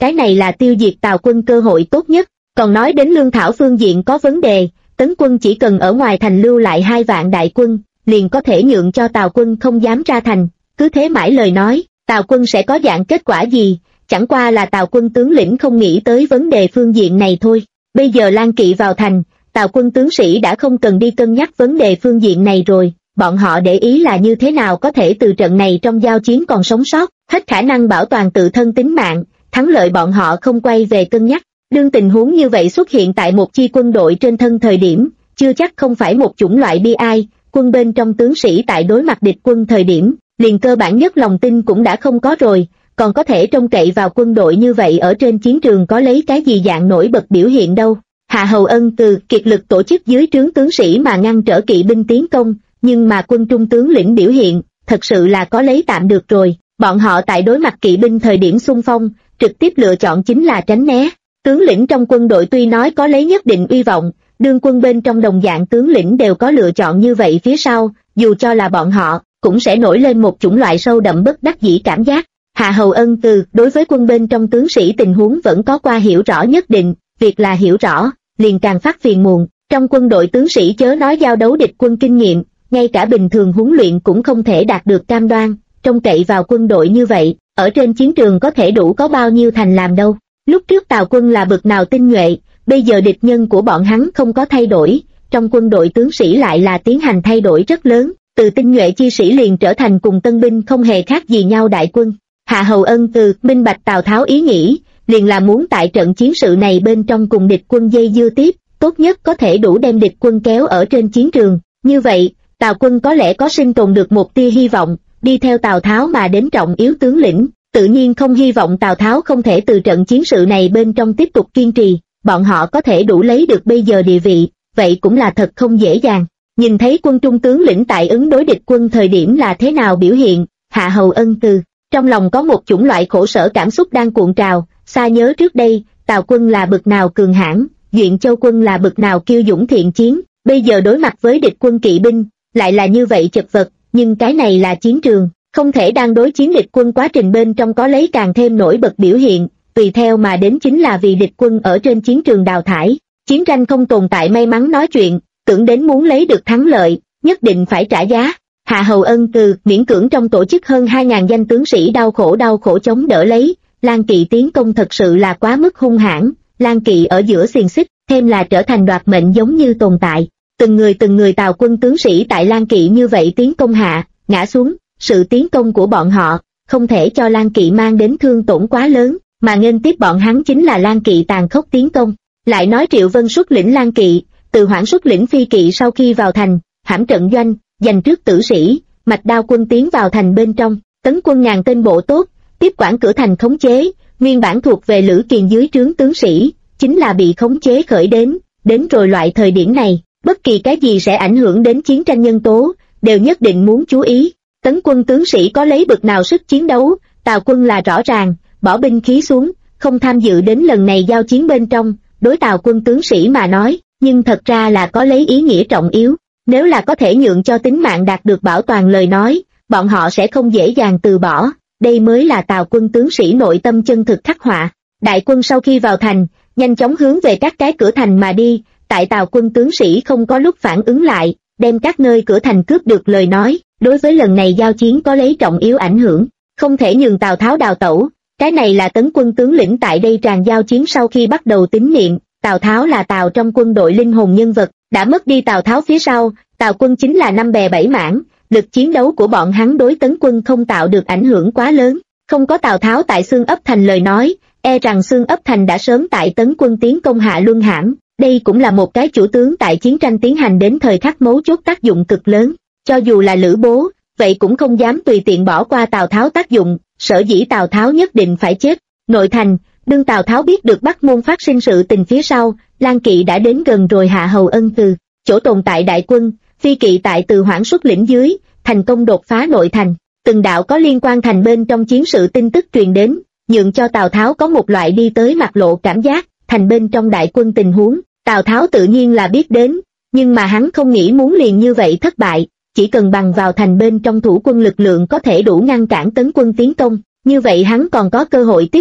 cái này là tiêu diệt Tào quân cơ hội tốt nhất. Còn nói đến lương thảo phương diện có vấn đề, Tấn quân chỉ cần ở ngoài thành lưu lại 2 vạn đại quân, liền có thể nhượng cho Tào quân không dám ra thành. Cứ thế mãi lời nói, Tào quân sẽ có dạng kết quả gì, chẳng qua là Tào quân tướng lĩnh không nghĩ tới vấn đề phương diện này thôi. Bây giờ Lan Kỵ vào thành, Tào quân tướng sĩ đã không cần đi cân nhắc vấn đề phương diện này rồi, bọn họ để ý là như thế nào có thể từ trận này trong giao chiến còn sống sót, hết khả năng bảo toàn tự thân tính mạng, thắng lợi bọn họ không quay về cân nhắc. Đương tình huống như vậy xuất hiện tại một chi quân đội trên thân thời điểm, chưa chắc không phải một chủng loại bi ai, quân bên trong tướng sĩ tại đối mặt địch quân thời điểm, liền cơ bản nhất lòng tin cũng đã không có rồi, còn có thể trông cậy vào quân đội như vậy ở trên chiến trường có lấy cái gì dạng nổi bật biểu hiện đâu. Hạ Hầu Ân từ kiệt lực tổ chức dưới trướng tướng sĩ mà ngăn trở kỵ binh tiến công, nhưng mà quân trung tướng lĩnh biểu hiện, thật sự là có lấy tạm được rồi, bọn họ tại đối mặt kỵ binh thời điểm xung phong, trực tiếp lựa chọn chính là tránh né. Tướng lĩnh trong quân đội tuy nói có lấy nhất định uy vọng, đương quân bên trong đồng dạng tướng lĩnh đều có lựa chọn như vậy phía sau, dù cho là bọn họ, cũng sẽ nổi lên một chủng loại sâu đậm bất đắc dĩ cảm giác. Hạ Hầu Ân từ đối với quân bên trong tướng sĩ tình huống vẫn có qua hiểu rõ nhất định, việc là hiểu rõ, liền càng phát phiền muộn. Trong quân đội tướng sĩ chớ nói giao đấu địch quân kinh nghiệm, ngay cả bình thường huấn luyện cũng không thể đạt được cam đoan, trông cậy vào quân đội như vậy, ở trên chiến trường có thể đủ có bao nhiêu thành làm đâu. Lúc trước Tào quân là bực nào tinh nhuệ, bây giờ địch nhân của bọn hắn không có thay đổi, trong quân đội tướng sĩ lại là tiến hành thay đổi rất lớn, từ tinh nhuệ chi sĩ liền trở thành cùng tân binh không hề khác gì nhau đại quân. Hạ Hầu Ân từ minh bạch Tào Tháo ý nghĩ, liền là muốn tại trận chiến sự này bên trong cùng địch quân dây dưa tiếp, tốt nhất có thể đủ đem địch quân kéo ở trên chiến trường, như vậy, Tào quân có lẽ có sinh tồn được một tia hy vọng, đi theo Tào Tháo mà đến trọng yếu tướng lĩnh, tự nhiên không hy vọng Tào Tháo không thể từ trận chiến sự này bên trong tiếp tục kiên trì, bọn họ có thể đủ lấy được bây giờ địa vị, vậy cũng là thật không dễ dàng. Nhìn thấy quân trung tướng lĩnh tại ứng đối địch quân thời điểm là thế nào biểu hiện, Hạ Hầu Ân từ trong lòng có một chủng loại khổ sở cảm xúc đang cuộn trào, xa nhớ trước đây, Tào quân là bực nào cường hãn, Duyện Châu quân là bực nào kiêu dũng thiện chiến, bây giờ đối mặt với địch quân kỵ binh, lại là như vậy chật vật, nhưng cái này là chiến trường, không thể đang đối chiến địch quân quá trình bên trong có lấy càng thêm nổi bật biểu hiện, tùy theo mà đến chính là vì địch quân ở trên chiến trường đào thải. Chiến tranh không tồn tại may mắn nói chuyện, tưởng đến muốn lấy được thắng lợi, nhất định phải trả giá. Hạ Hầu Ân từ miễn cưỡng trong tổ chức hơn 2.000 danh tướng sĩ đau khổ chống đỡ lấy, Lan Kỵ tiến công thật sự là quá mức hung hãn, Lan Kỵ ở giữa xiềng xích, thêm là trở thành đoạt mệnh giống như tồn tại. Từng người Tào quân tướng sĩ tại Lan Kỵ như vậy tiến công hạ, ngã xuống, sự tiến công của bọn họ, không thể cho Lan Kỵ mang đến thương tổn quá lớn, mà nghênh tiếp bọn hắn chính là Lan Kỵ tàn khốc tiến công. Lại nói Triệu Vân xuất lĩnh Lan Kỵ, Từ Hoảng xuất lĩnh Phi Kỵ sau khi vào thành, hãm trận doanh, giành trước tử sĩ, Mạch Đao quân tiến vào thành bên trong, Tấn quân ngàn tên bộ tốt, tiếp quản cửa thành khống chế, nguyên bản thuộc về Lữ Kiền dưới trướng tướng sĩ, chính là bị khống chế khởi đến rồi loại thời điểm này, bất kỳ cái gì sẽ ảnh hưởng đến chiến tranh nhân tố, đều nhất định muốn chú ý. Tấn quân tướng sĩ có lấy bực nào sức chiến đấu, Tào quân là rõ ràng, bỏ binh khí xuống, không tham dự đến lần này giao chiến bên trong, đối Tào quân tướng sĩ mà nói, nhưng thật ra là có lấy ý nghĩa trọng yếu. Nếu là có thể nhượng cho tính mạng đạt được bảo toàn lời nói, bọn họ sẽ không dễ dàng từ bỏ, đây mới là Tào quân tướng sĩ nội tâm chân thực khắc họa. Đại quân sau khi vào thành, nhanh chóng hướng về các cái cửa thành mà đi, tại Tào quân tướng sĩ không có lúc phản ứng lại, đem các nơi cửa thành cướp được lời nói, đối với lần này giao chiến có lấy trọng yếu ảnh hưởng, không thể nhường Tào Tháo đào tẩu. Cái này là Tấn quân tướng lĩnh tại đây tràn giao chiến sau khi bắt đầu tín niệm, Tào Tháo là Tào trong quân đội linh hồn nhân vật, đã mất đi Tào Tháo phía sau, Tào quân chính là năm bè bảy mảng, lực chiến đấu của bọn hắn đối Tấn quân không tạo được ảnh hưởng quá lớn, không có Tào Tháo tại Xương Ấp Thành lời nói, e rằng Xương Ấp Thành đã sớm tại Tấn quân tiến công hạ luân hãm, đây cũng là một cái chủ tướng tại chiến tranh tiến hành đến thời khắc mấu chốt tác dụng cực lớn, cho dù là Lữ Bố, vậy cũng không dám tùy tiện bỏ qua Tào Tháo tác dụng, sở dĩ Tào Tháo nhất định phải chết. Nội thành, đương Tào Tháo biết được Bắc Môn phát sinh sự tình phía sau, Lan Kỵ đã đến gần rồi. Hạ Hầu Ân từ chỗ tồn tại đại quân, Phi Kỵ tại Từ Hoảng xuất lĩnh dưới, thành công đột phá nội thành, từng đạo có liên quan thành bên trong chiến sự tin tức truyền đến, nhượng cho Tào Tháo có một loại đi tới mặt lộ cảm giác, thành bên trong đại quân tình huống, Tào Tháo tự nhiên là biết đến, nhưng mà hắn không nghĩ muốn liền như vậy thất bại, chỉ cần bằng vào thành bên trong thủ quân lực lượng có thể đủ ngăn cản Tấn quân tiến công, như vậy hắn còn có cơ hội tiếp tục,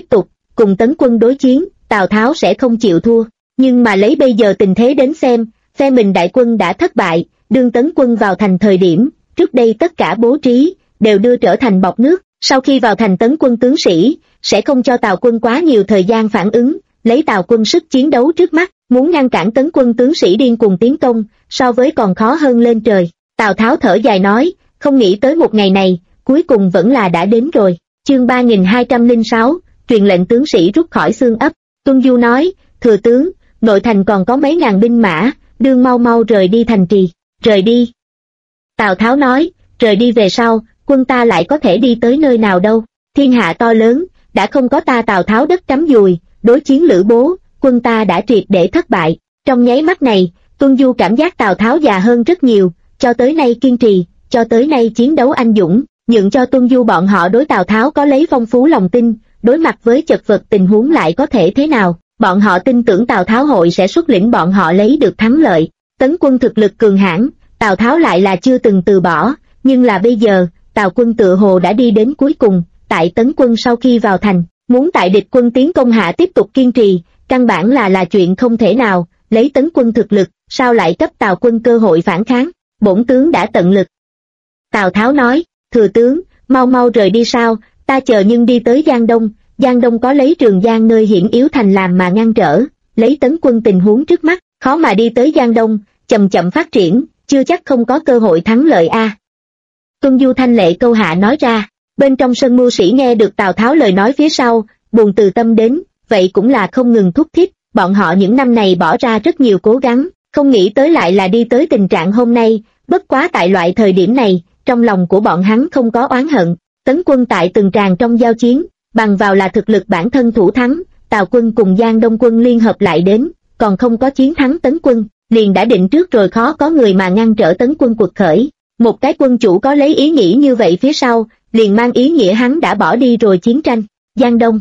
cùng Tấn quân đối chiến, Tào Tháo sẽ không chịu thua. Nhưng mà lấy bây giờ tình thế đến xem, phe mình đại quân đã thất bại, đương Tấn quân vào thành thời điểm, trước đây tất cả bố trí, đều đưa trở thành bọt nước. Sau khi vào thành Tấn quân tướng sĩ, sẽ không cho Tào quân quá nhiều thời gian phản ứng, lấy Tào quân sức chiến đấu trước mắt, muốn ngăn cản Tấn quân tướng sĩ điên cuồng tiến công, so với còn khó hơn lên trời. Tào Tháo thở dài nói, không nghĩ tới một ngày này, cuối cùng vẫn là đã đến rồi. Chương 3206, truyền lệnh tướng sĩ rút khỏi xương ấp. Tuân Du nói, thừa tướng, nội thành còn có mấy ngàn binh mã, đương mau mau rời đi thành trì. Rời đi. Tào Tháo nói, rời đi về sau, quân ta lại có thể đi tới nơi nào đâu. Thiên hạ to lớn, đã không có ta Tào Tháo đất cắm dùi, đối chiến Lữ Bố, quân ta đã triệt để thất bại. Trong nháy mắt này, Tuân Du cảm giác Tào Tháo già hơn rất nhiều, cho tới nay kiên trì, cho tới nay chiến đấu anh dũng, nhượng cho Tuân Du bọn họ đối Tào Tháo có lấy phong phú lòng tin, đối mặt với chật vật tình huống lại có thể thế nào. Bọn họ tin tưởng Tào Tháo hội sẽ xuất lĩnh bọn họ lấy được thắng lợi. Tấn quân thực lực cường hãn, Tào Tháo lại là chưa từng từ bỏ, nhưng là bây giờ, Tào quân tựa hồ đã đi đến cuối cùng. Tại Tấn quân sau khi vào thành, muốn tại địch quân tiến công hạ tiếp tục kiên trì, căn bản là chuyện không thể nào. Lấy Tấn quân thực lực, sao lại cấp Tào quân cơ hội phản kháng? Bổn tướng đã tận lực. Tào Tháo nói, thừa tướng, mau mau rời đi sao, ta chờ nhưng đi tới Giang Đông. Giang Đông có lấy Trường Giang nơi hiểm yếu thành làm mà ngăn trở, lấy Tấn quân tình huống trước mắt, khó mà đi tới Giang Đông, chậm chậm phát triển, chưa chắc không có cơ hội thắng lợi a. Tuân Du thanh lệ câu hạ nói ra. Bên trong sân mưu sĩ nghe được Tào Tháo lời nói phía sau, buồn từ tâm đến, vậy cũng là không ngừng thúc thiết, bọn họ những năm này bỏ ra rất nhiều cố gắng, không nghĩ tới lại là đi tới tình trạng hôm nay, bất quá tại loại thời điểm này, trong lòng của bọn hắn không có oán hận. Tấn quân tại từng tràng trong giao chiến, bằng vào là thực lực bản thân thủ thắng, Tào quân cùng Giang Đông quân liên hợp lại đến, còn không có chiến thắng Tấn quân, liền đã định trước rồi khó có người mà ngăn trở Tấn quân quật khởi. Một cái quân chủ có lấy ý nghĩ như vậy phía sau, liền mang ý nghĩa hắn đã bỏ đi rồi chiến tranh. Giang Đông.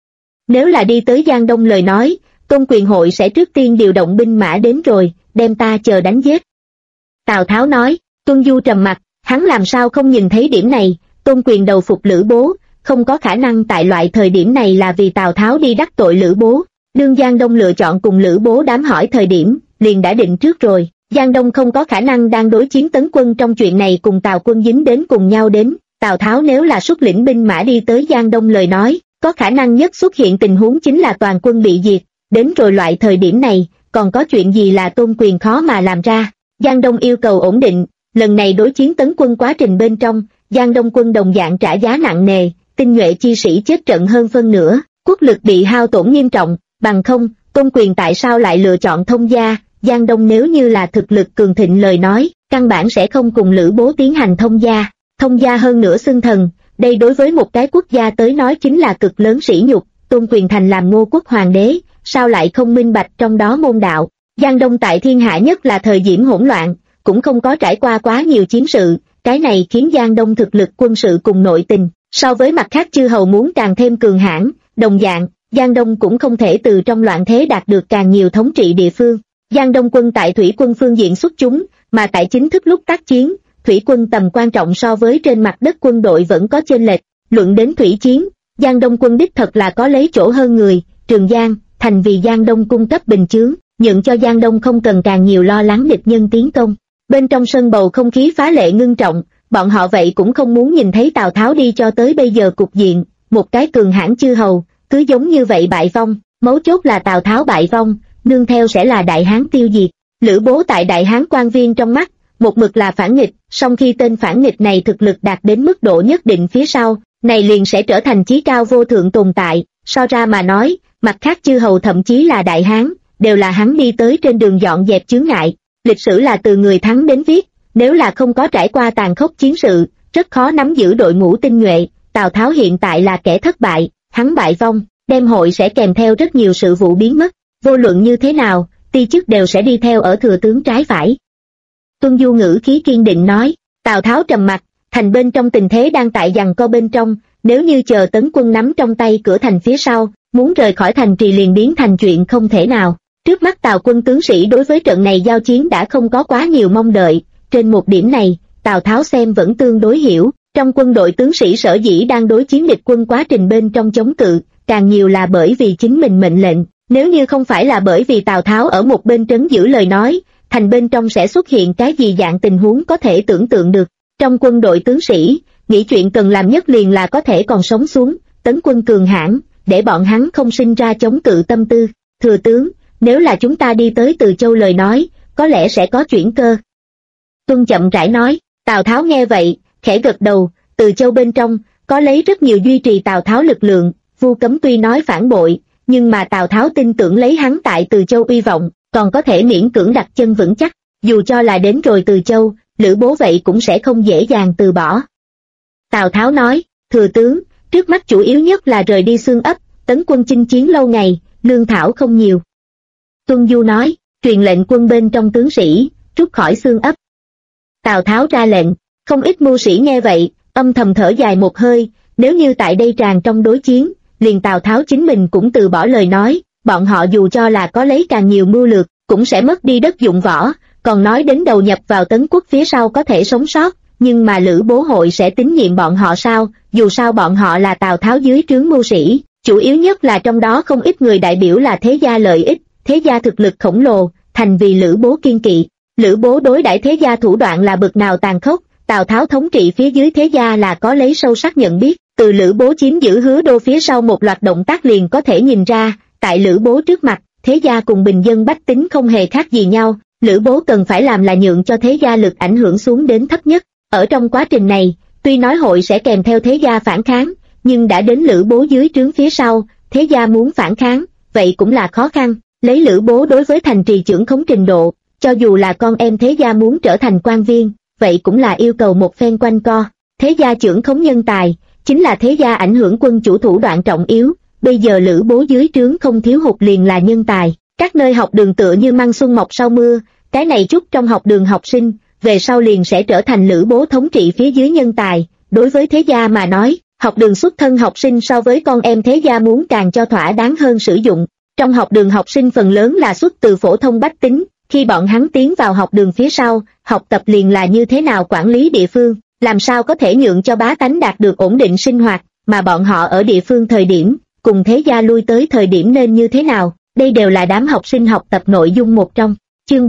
Nếu là đi tới Giang Đông lời nói, Tôn Quyền hội sẽ trước tiên điều động binh mã đến rồi, đem ta chờ đánh giết. Tào Tháo nói. Tuân Du trầm mặt, hắn làm sao không nhìn thấy điểm này, Tôn Quyền đầu phục Lữ Bố, không có khả năng tại loại thời điểm này là vì Tào Tháo đi đắc tội Lữ Bố. Đương Giang Đông lựa chọn cùng Lữ Bố đám hỏi thời điểm, liền đã định trước rồi. Giang Đông không có khả năng đang đối chiến Tấn quân trong chuyện này cùng Tào quân dính đến cùng nhau đến. Tào Tháo nếu là xuất lĩnh binh mã đi tới Giang Đông lời nói, có khả năng nhất xuất hiện tình huống chính là toàn quân bị diệt. Đến rồi loại thời điểm này, còn có chuyện gì là Tôn Quyền khó mà làm ra. Giang Đông yêu cầu ổn định, lần này đối chiến Tấn quân quá trình bên trong, Giang Đông quân đồng dạng trả giá nặng nề, tinh nhuệ chi sĩ chết trận hơn phân nửa, quốc lực bị hao tổn nghiêm trọng, bằng không, Tôn Quyền tại sao lại lựa chọn thông gia. Giang Đông nếu như là thực lực cường thịnh lời nói, căn bản sẽ không cùng Lữ Bố tiến hành thông gia. Thông gia hơn nữa xưng thần, đây đối với một cái quốc gia tới nói chính là cực lớn sỉ nhục. Tôn Quyền thành làm Ngô quốc hoàng đế, sao lại không minh bạch trong đó môn đạo. Giang Đông tại thiên hạ nhất là thời điểm hỗn loạn, cũng không có trải qua quá nhiều chiến sự, cái này khiến Giang Đông thực lực quân sự cùng nội tình, so với mặt khác chư hầu muốn càng thêm cường hãn. Đồng dạng, Giang Đông cũng không thể từ trong loạn thế đạt được càng nhiều thống trị địa phương. Giang Đông quân tại thủy quân phương diện xuất chúng, mà tại chính thức lúc tác chiến, thủy quân tầm quan trọng so với trên mặt đất quân đội vẫn có chênh lệch. Luận đến thủy chiến, Giang Đông quân đích thật là có lấy chỗ hơn người. Trường Giang thành vì Giang Đông cung cấp bình chướng, nhượng cho Giang Đông không cần càng nhiều lo lắng địch nhân tiến công. Bên trong sân bầu không khí phá lệ ngưng trọng, bọn họ vậy cũng không muốn nhìn thấy Tào Tháo đi cho tới bây giờ cục diện, một cái cường hãn chư hầu, cứ giống như vậy bại vong. Mấu chốt là Tào Tháo bại vong, nương theo sẽ là Đại Hán tiêu diệt. Lữ Bố tại Đại Hán quan viên trong mắt, một mực là phản nghịch, song khi tên phản nghịch này thực lực đạt đến mức độ nhất định phía sau, này liền sẽ trở thành chí cao vô thượng tồn tại. So ra mà nói, mặt khác chư hầu thậm chí là Đại Hán, đều là hắn đi tới trên đường dọn dẹp chướng ngại. Lịch sử là từ người thắng đến viết, nếu là không có trải qua tàn khốc chiến sự, rất khó nắm giữ đội ngũ tinh nhuệ. Tào Tháo hiện tại là kẻ thất bại, hắn bại vong, đem hội sẽ kèm theo rất nhiều sự vụ biến mất. Vô luận như thế nào, ti chức đều sẽ đi theo ở thừa tướng trái phải. Tuân Du ngữ khí kiên định nói. Tào Tháo trầm mặt, thành bên trong tình thế đang tại giằng co bên trong, nếu như chờ Tấn quân nắm trong tay cửa thành phía sau, muốn rời khỏi thành trì liền biến thành chuyện không thể nào. Trước mắt Tào quân tướng sĩ đối với trận này giao chiến đã không có quá nhiều mong đợi, trên một điểm này, Tào Tháo xem vẫn tương đối hiểu. Trong quân đội tướng sĩ sở dĩ đang đối chiến địch quân quá trình bên trong chống cự, càng nhiều là bởi vì chính mình mệnh lệnh. Nếu như không phải là bởi vì Tào Tháo ở một bên trấn giữ lời nói, thành bên trong sẽ xuất hiện cái gì dạng tình huống có thể tưởng tượng được. Trong quân đội tướng sĩ, nghĩ chuyện cần làm nhất liền là có thể còn sống xuống, tấn quân cường hãn, để bọn hắn không sinh ra chống cự tâm tư. Thừa tướng, nếu là chúng ta đi tới Từ Châu lời nói, có lẽ sẽ có chuyển cơ. Tuân chậm rãi nói. Tào Tháo nghe vậy, khẽ gật đầu. Từ Châu bên trong, có lấy rất nhiều duy trì Tào Tháo lực lượng. Vu Cấm tuy nói phản bội, nhưng mà Tào Tháo tin tưởng lấy hắn tại Từ Châu uy vọng, còn có thể miễn cưỡng đặt chân vững chắc. Dù cho là đến rồi Từ Châu, Lữ Bố vậy cũng sẽ không dễ dàng từ bỏ. Tào Tháo nói, thừa tướng, trước mắt chủ yếu nhất là rời đi Xương Ấp, tấn quân chinh chiến lâu ngày, lương thảo không nhiều. Tuân Du nói, truyền lệnh quân bên trong tướng sĩ, rút khỏi Xương Ấp. Tào Tháo ra lệnh, không ít mưu sĩ nghe vậy, âm thầm thở dài một hơi, nếu như tại đây tràn trong đối chiến, liền Tào Tháo chính mình cũng từ bỏ lời nói, bọn họ dù cho là có lấy càng nhiều mưu lược, cũng sẽ mất đi đất dụng võ, còn nói đến đầu nhập vào Tấn Quốc phía sau có thể sống sót, nhưng mà Lữ Bố hội sẽ tín nhiệm bọn họ sao, dù sao bọn họ là Tào Tháo dưới trướng mưu sĩ, chủ yếu nhất là trong đó không ít người đại biểu là thế gia lợi ích, thế gia thực lực khổng lồ, thành vì Lữ Bố kiên kỵ. Lữ Bố đối đãi thế gia thủ đoạn là bực nào tàn khốc, Tào Tháo thống trị phía dưới thế gia là có lấy sâu sắc nhận biết, từ Lữ Bố chiếm giữ Hứa Đô phía sau một loạt động tác liền có thể nhìn ra, tại Lữ Bố trước mặt, thế gia cùng bình dân bách tính không hề khác gì nhau, Lữ Bố cần phải làm là nhượng cho thế gia lực ảnh hưởng xuống đến thấp nhất. Ở trong quá trình này, tuy nói hội sẽ kèm theo thế gia phản kháng, nhưng đã đến Lữ Bố dưới trướng phía sau, thế gia muốn phản kháng, vậy cũng là khó khăn. Lấy Lữ Bố đối với thành trì trưởng khống trình độ, cho dù là con em thế gia muốn trở thành quan viên, vậy cũng là yêu cầu một phen quanh co. Thế gia trưởng khống nhân tài, chính là thế gia ảnh hưởng quân chủ thủ đoạn trọng yếu, bây giờ Lữ Bố dưới trướng không thiếu hụt liền là nhân tài. Các nơi học đường tựa như măng xuân mọc sau mưa, cái này chút trong học đường học sinh, về sau liền sẽ trở thành Lữ Bố thống trị phía dưới nhân tài. Đối với thế gia mà nói, học đường xuất thân học sinh so với con em thế gia muốn càng cho thỏa đáng hơn sử dụng. Trong học đường học sinh phần lớn là xuất từ phổ thông bách tính, khi bọn hắn tiến vào học đường phía sau, học tập liền là như thế nào quản lý địa phương, làm sao có thể nhượng cho bá tánh đạt được ổn định sinh hoạt, mà bọn họ ở địa phương thời điểm, cùng thế gia lui tới thời điểm nên như thế nào, đây đều là đám học sinh học tập nội dung một trong. Chương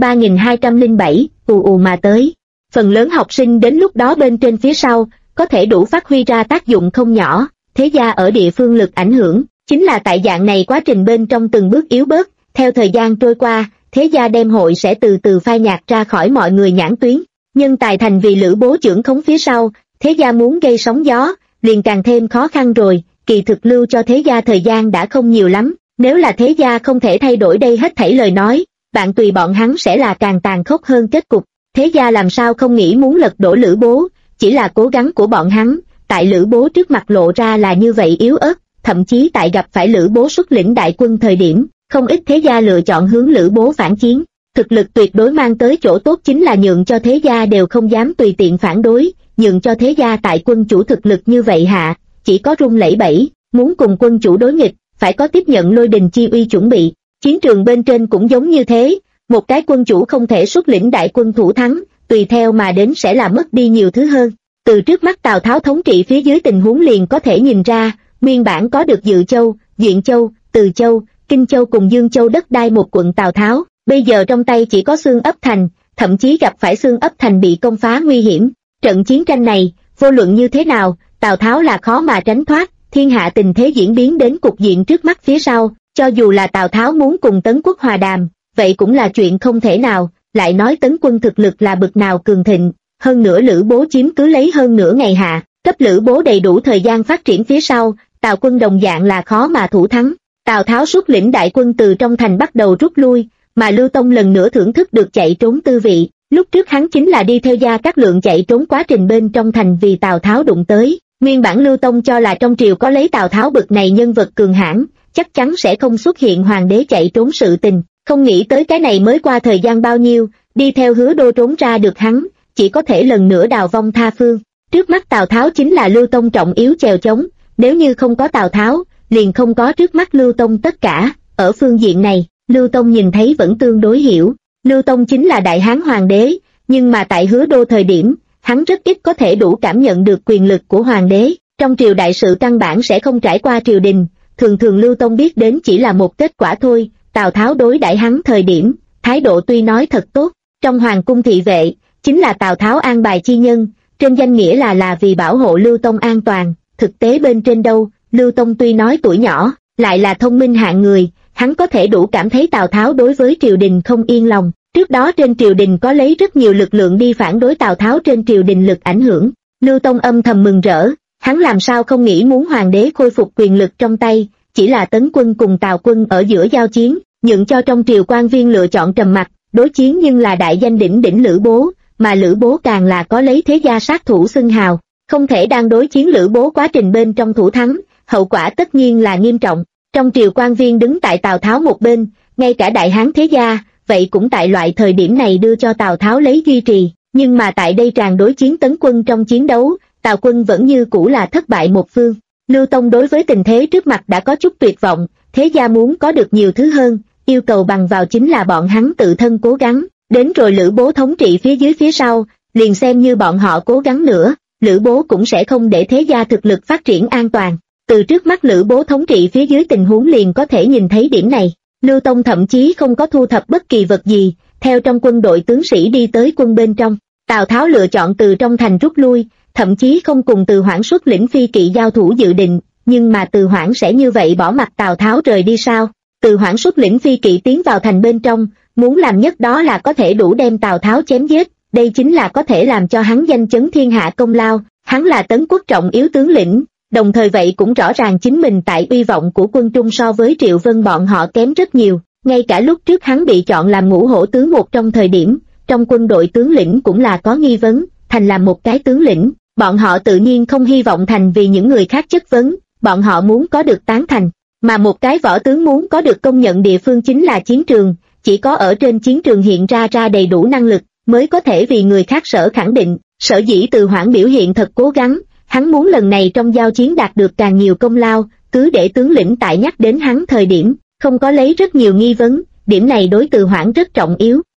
3207, ù ù mà tới. Phần lớn học sinh đến lúc đó bên trên phía sau, có thể đủ phát huy ra tác dụng không nhỏ, thế gia ở địa phương lực ảnh hưởng, chính là tại dạng này quá trình bên trong từng bước yếu bớt, theo thời gian trôi qua, thế gia đem hội sẽ từ từ phai nhạt ra khỏi mọi người nhãn tuyến. Nhân tài thành vì Lữ Bố trưởng khống phía sau, thế gia muốn gây sóng gió, liền càng thêm khó khăn rồi, kỳ thực lưu cho thế gia thời gian đã không nhiều lắm, nếu là thế gia không thể thay đổi đây hết thảy lời nói, bạn tùy bọn hắn sẽ là càng tàn khốc hơn kết cục. Thế gia làm sao không nghĩ muốn lật đổ Lữ Bố, chỉ là cố gắng của bọn hắn, tại Lữ Bố trước mặt lộ ra là như vậy yếu ớt, thậm chí tại gặp phải Lữ Bố xuất lĩnh đại quân thời điểm, không ít thế gia lựa chọn hướng Lữ Bố phản chiến. Thực lực tuyệt đối mang tới chỗ tốt chính là nhượng cho thế gia đều không dám tùy tiện phản đối, nhượng cho thế gia tại quân chủ thực lực như vậy hạ, chỉ có run lẩy bẩy, muốn cùng quân chủ đối nghịch, phải có tiếp nhận lôi đình chi uy chuẩn bị. Chiến trường bên trên cũng giống như thế, một cái quân chủ không thể xuất lĩnh đại quân thủ thắng, tùy theo mà đến sẽ là mất đi nhiều thứ hơn. Từ trước mắt Tào Tháo thống trị phía dưới tình huống liền có thể nhìn ra, nguyên bản có được Dự Châu, Duyện Châu, Từ Châu, Kinh Châu cùng Dương Châu đất đai một quận Tào Tháo, bây giờ trong tay chỉ có Xương Ấp Thành, thậm chí gặp phải Xương Ấp Thành bị công phá nguy hiểm. Trận chiến tranh này, vô luận như thế nào, Tào Tháo là khó mà tránh thoát, thiên hạ tình thế diễn biến đến cục diện trước mắt phía sau, cho dù là Tào Tháo muốn cùng Tấn Quốc hòa đàm, vậy cũng là chuyện không thể nào, lại nói Tấn quân thực lực là bực nào cường thịnh, hơn nữa Lữ Bố chiếm cứ lấy hơn nửa ngày hạ, cấp Lữ Bố đầy đủ thời gian phát triển phía sau, Tào quân đồng dạng là khó mà thủ thắng. Tào Tháo xuất lĩnh đại quân từ trong thành bắt đầu rút lui, mà Lưu Tông lần nữa thưởng thức được chạy trốn tư vị, lúc trước hắn chính là đi theo Gia Cát Lượng chạy trốn quá trình bên trong thành vì Tào Tháo đụng tới. Nguyên bản Lưu Tông cho là trong triều có lấy Tào Tháo bực này nhân vật cường hãn, chắc chắn sẽ không xuất hiện hoàng đế chạy trốn sự tình, không nghĩ tới cái này mới qua thời gian bao nhiêu, đi theo Hứa Đô trốn ra được hắn, chỉ có thể lần nữa đào vong tha phương. Trước mắt Tào Tháo chính là Lưu Tông trọng yếu chèo chống, nếu như không có Tào Tháo, liền không có trước mắt Lưu Tông tất cả. Ở phương diện này, Lưu Tông nhìn thấy vẫn tương đối hiểu, Lưu Tông chính là Đại Hán Hoàng đế, nhưng mà tại Hứa Đô thời điểm, hắn rất ít có thể đủ cảm nhận được quyền lực của Hoàng đế, trong triều đại sự căn bản sẽ không trải qua triều đình, thường thường Lưu Tông biết đến chỉ là một kết quả thôi. Tào Tháo đối đãi hắn thời điểm, thái độ tuy nói thật tốt, trong hoàng cung thị vệ, chính là Tào Tháo an bài chi nhân, trên danh nghĩa là vì bảo hộ Lưu Tông an toàn, thực tế bên trên đâu, Lưu Tông tuy nói tuổi nhỏ, lại là thông minh hạng người, hắn có thể đủ cảm thấy Tào Tháo đối với triều đình không yên lòng. Trước đó trên triều đình có lấy rất nhiều lực lượng đi phản đối Tào Tháo, trên triều đình lực ảnh hưởng. Lưu Tông âm thầm mừng rỡ, hắn làm sao không nghĩ muốn hoàng đế khôi phục quyền lực trong tay, chỉ là Tấn quân cùng Tào quân ở giữa giao chiến, nhượng cho trong triều quan viên lựa chọn trầm mặc, đối chiến nhưng là đại danh đỉnh đỉnh Lữ Bố, mà Lữ Bố càng là có lấy thế gia sát thủ xưng hào, không thể đang đối chiến Lữ Bố quá trình bên trong thủ thắng, hậu quả tất nhiên là nghiêm trọng. Trong triều quan viên đứng tại Tào Tháo một bên, ngay cả đại hán thế gia, vậy cũng tại loại thời điểm này đưa cho Tào Tháo lấy duy trì, nhưng mà tại đây tràn đối chiến Tấn quân trong chiến đấu, Tào quân vẫn như cũ là thất bại một phương. Lưu Tông đối với tình thế trước mặt đã có chút tuyệt vọng, thế gia muốn có được nhiều thứ hơn, yêu cầu bằng vào chính là bọn hắn tự thân cố gắng, đến rồi Lữ Bố thống trị phía dưới phía sau, liền xem như bọn họ cố gắng nữa, Lữ Bố cũng sẽ không để thế gia thực lực phát triển an toàn. Từ trước mắt Lữ Bố thống trị phía dưới tình huống liền có thể nhìn thấy điểm này. Lưu Tông thậm chí không có thu thập bất kỳ vật gì, theo trong quân đội tướng sĩ đi tới quân bên trong. Tào Tháo lựa chọn từ trong thành rút lui, thậm chí không cùng Từ Hoảng xuất lĩnh phi kỵ giao thủ dự định, nhưng mà Từ Hoảng sẽ như vậy bỏ mặc Tào Tháo rời đi sao? Từ Hoảng xuất lĩnh phi kỵ tiến vào thành bên trong, muốn làm nhất đó là có thể đủ đem Tào Tháo chém giết, đây chính là có thể làm cho hắn danh chấn thiên hạ công lao, hắn là Tấn quốc trọng yếu tướng lĩnh. Đồng thời vậy cũng rõ ràng chính mình tại uy vọng của quân Trung so với Triệu Vân bọn họ kém rất nhiều, ngay cả lúc trước hắn bị chọn làm ngũ hổ tướng một trong thời điểm, trong quân đội tướng lĩnh cũng là có nghi vấn, thành làm một cái tướng lĩnh, bọn họ tự nhiên không hy vọng thành vì những người khác chất vấn, bọn họ muốn có được tán thành, mà một cái võ tướng muốn có được công nhận địa phương chính là chiến trường, chỉ có ở trên chiến trường hiện ra đầy đủ năng lực, mới có thể vì người khác sở khẳng định. Sở dĩ Từ Hoảng biểu hiện thật cố gắng, hắn muốn lần này trong giao chiến đạt được càng nhiều công lao, cứ để tướng lĩnh tại nhắc đến hắn thời điểm, không có lấy rất nhiều nghi vấn, điểm này đối Từ Hoảng rất trọng yếu.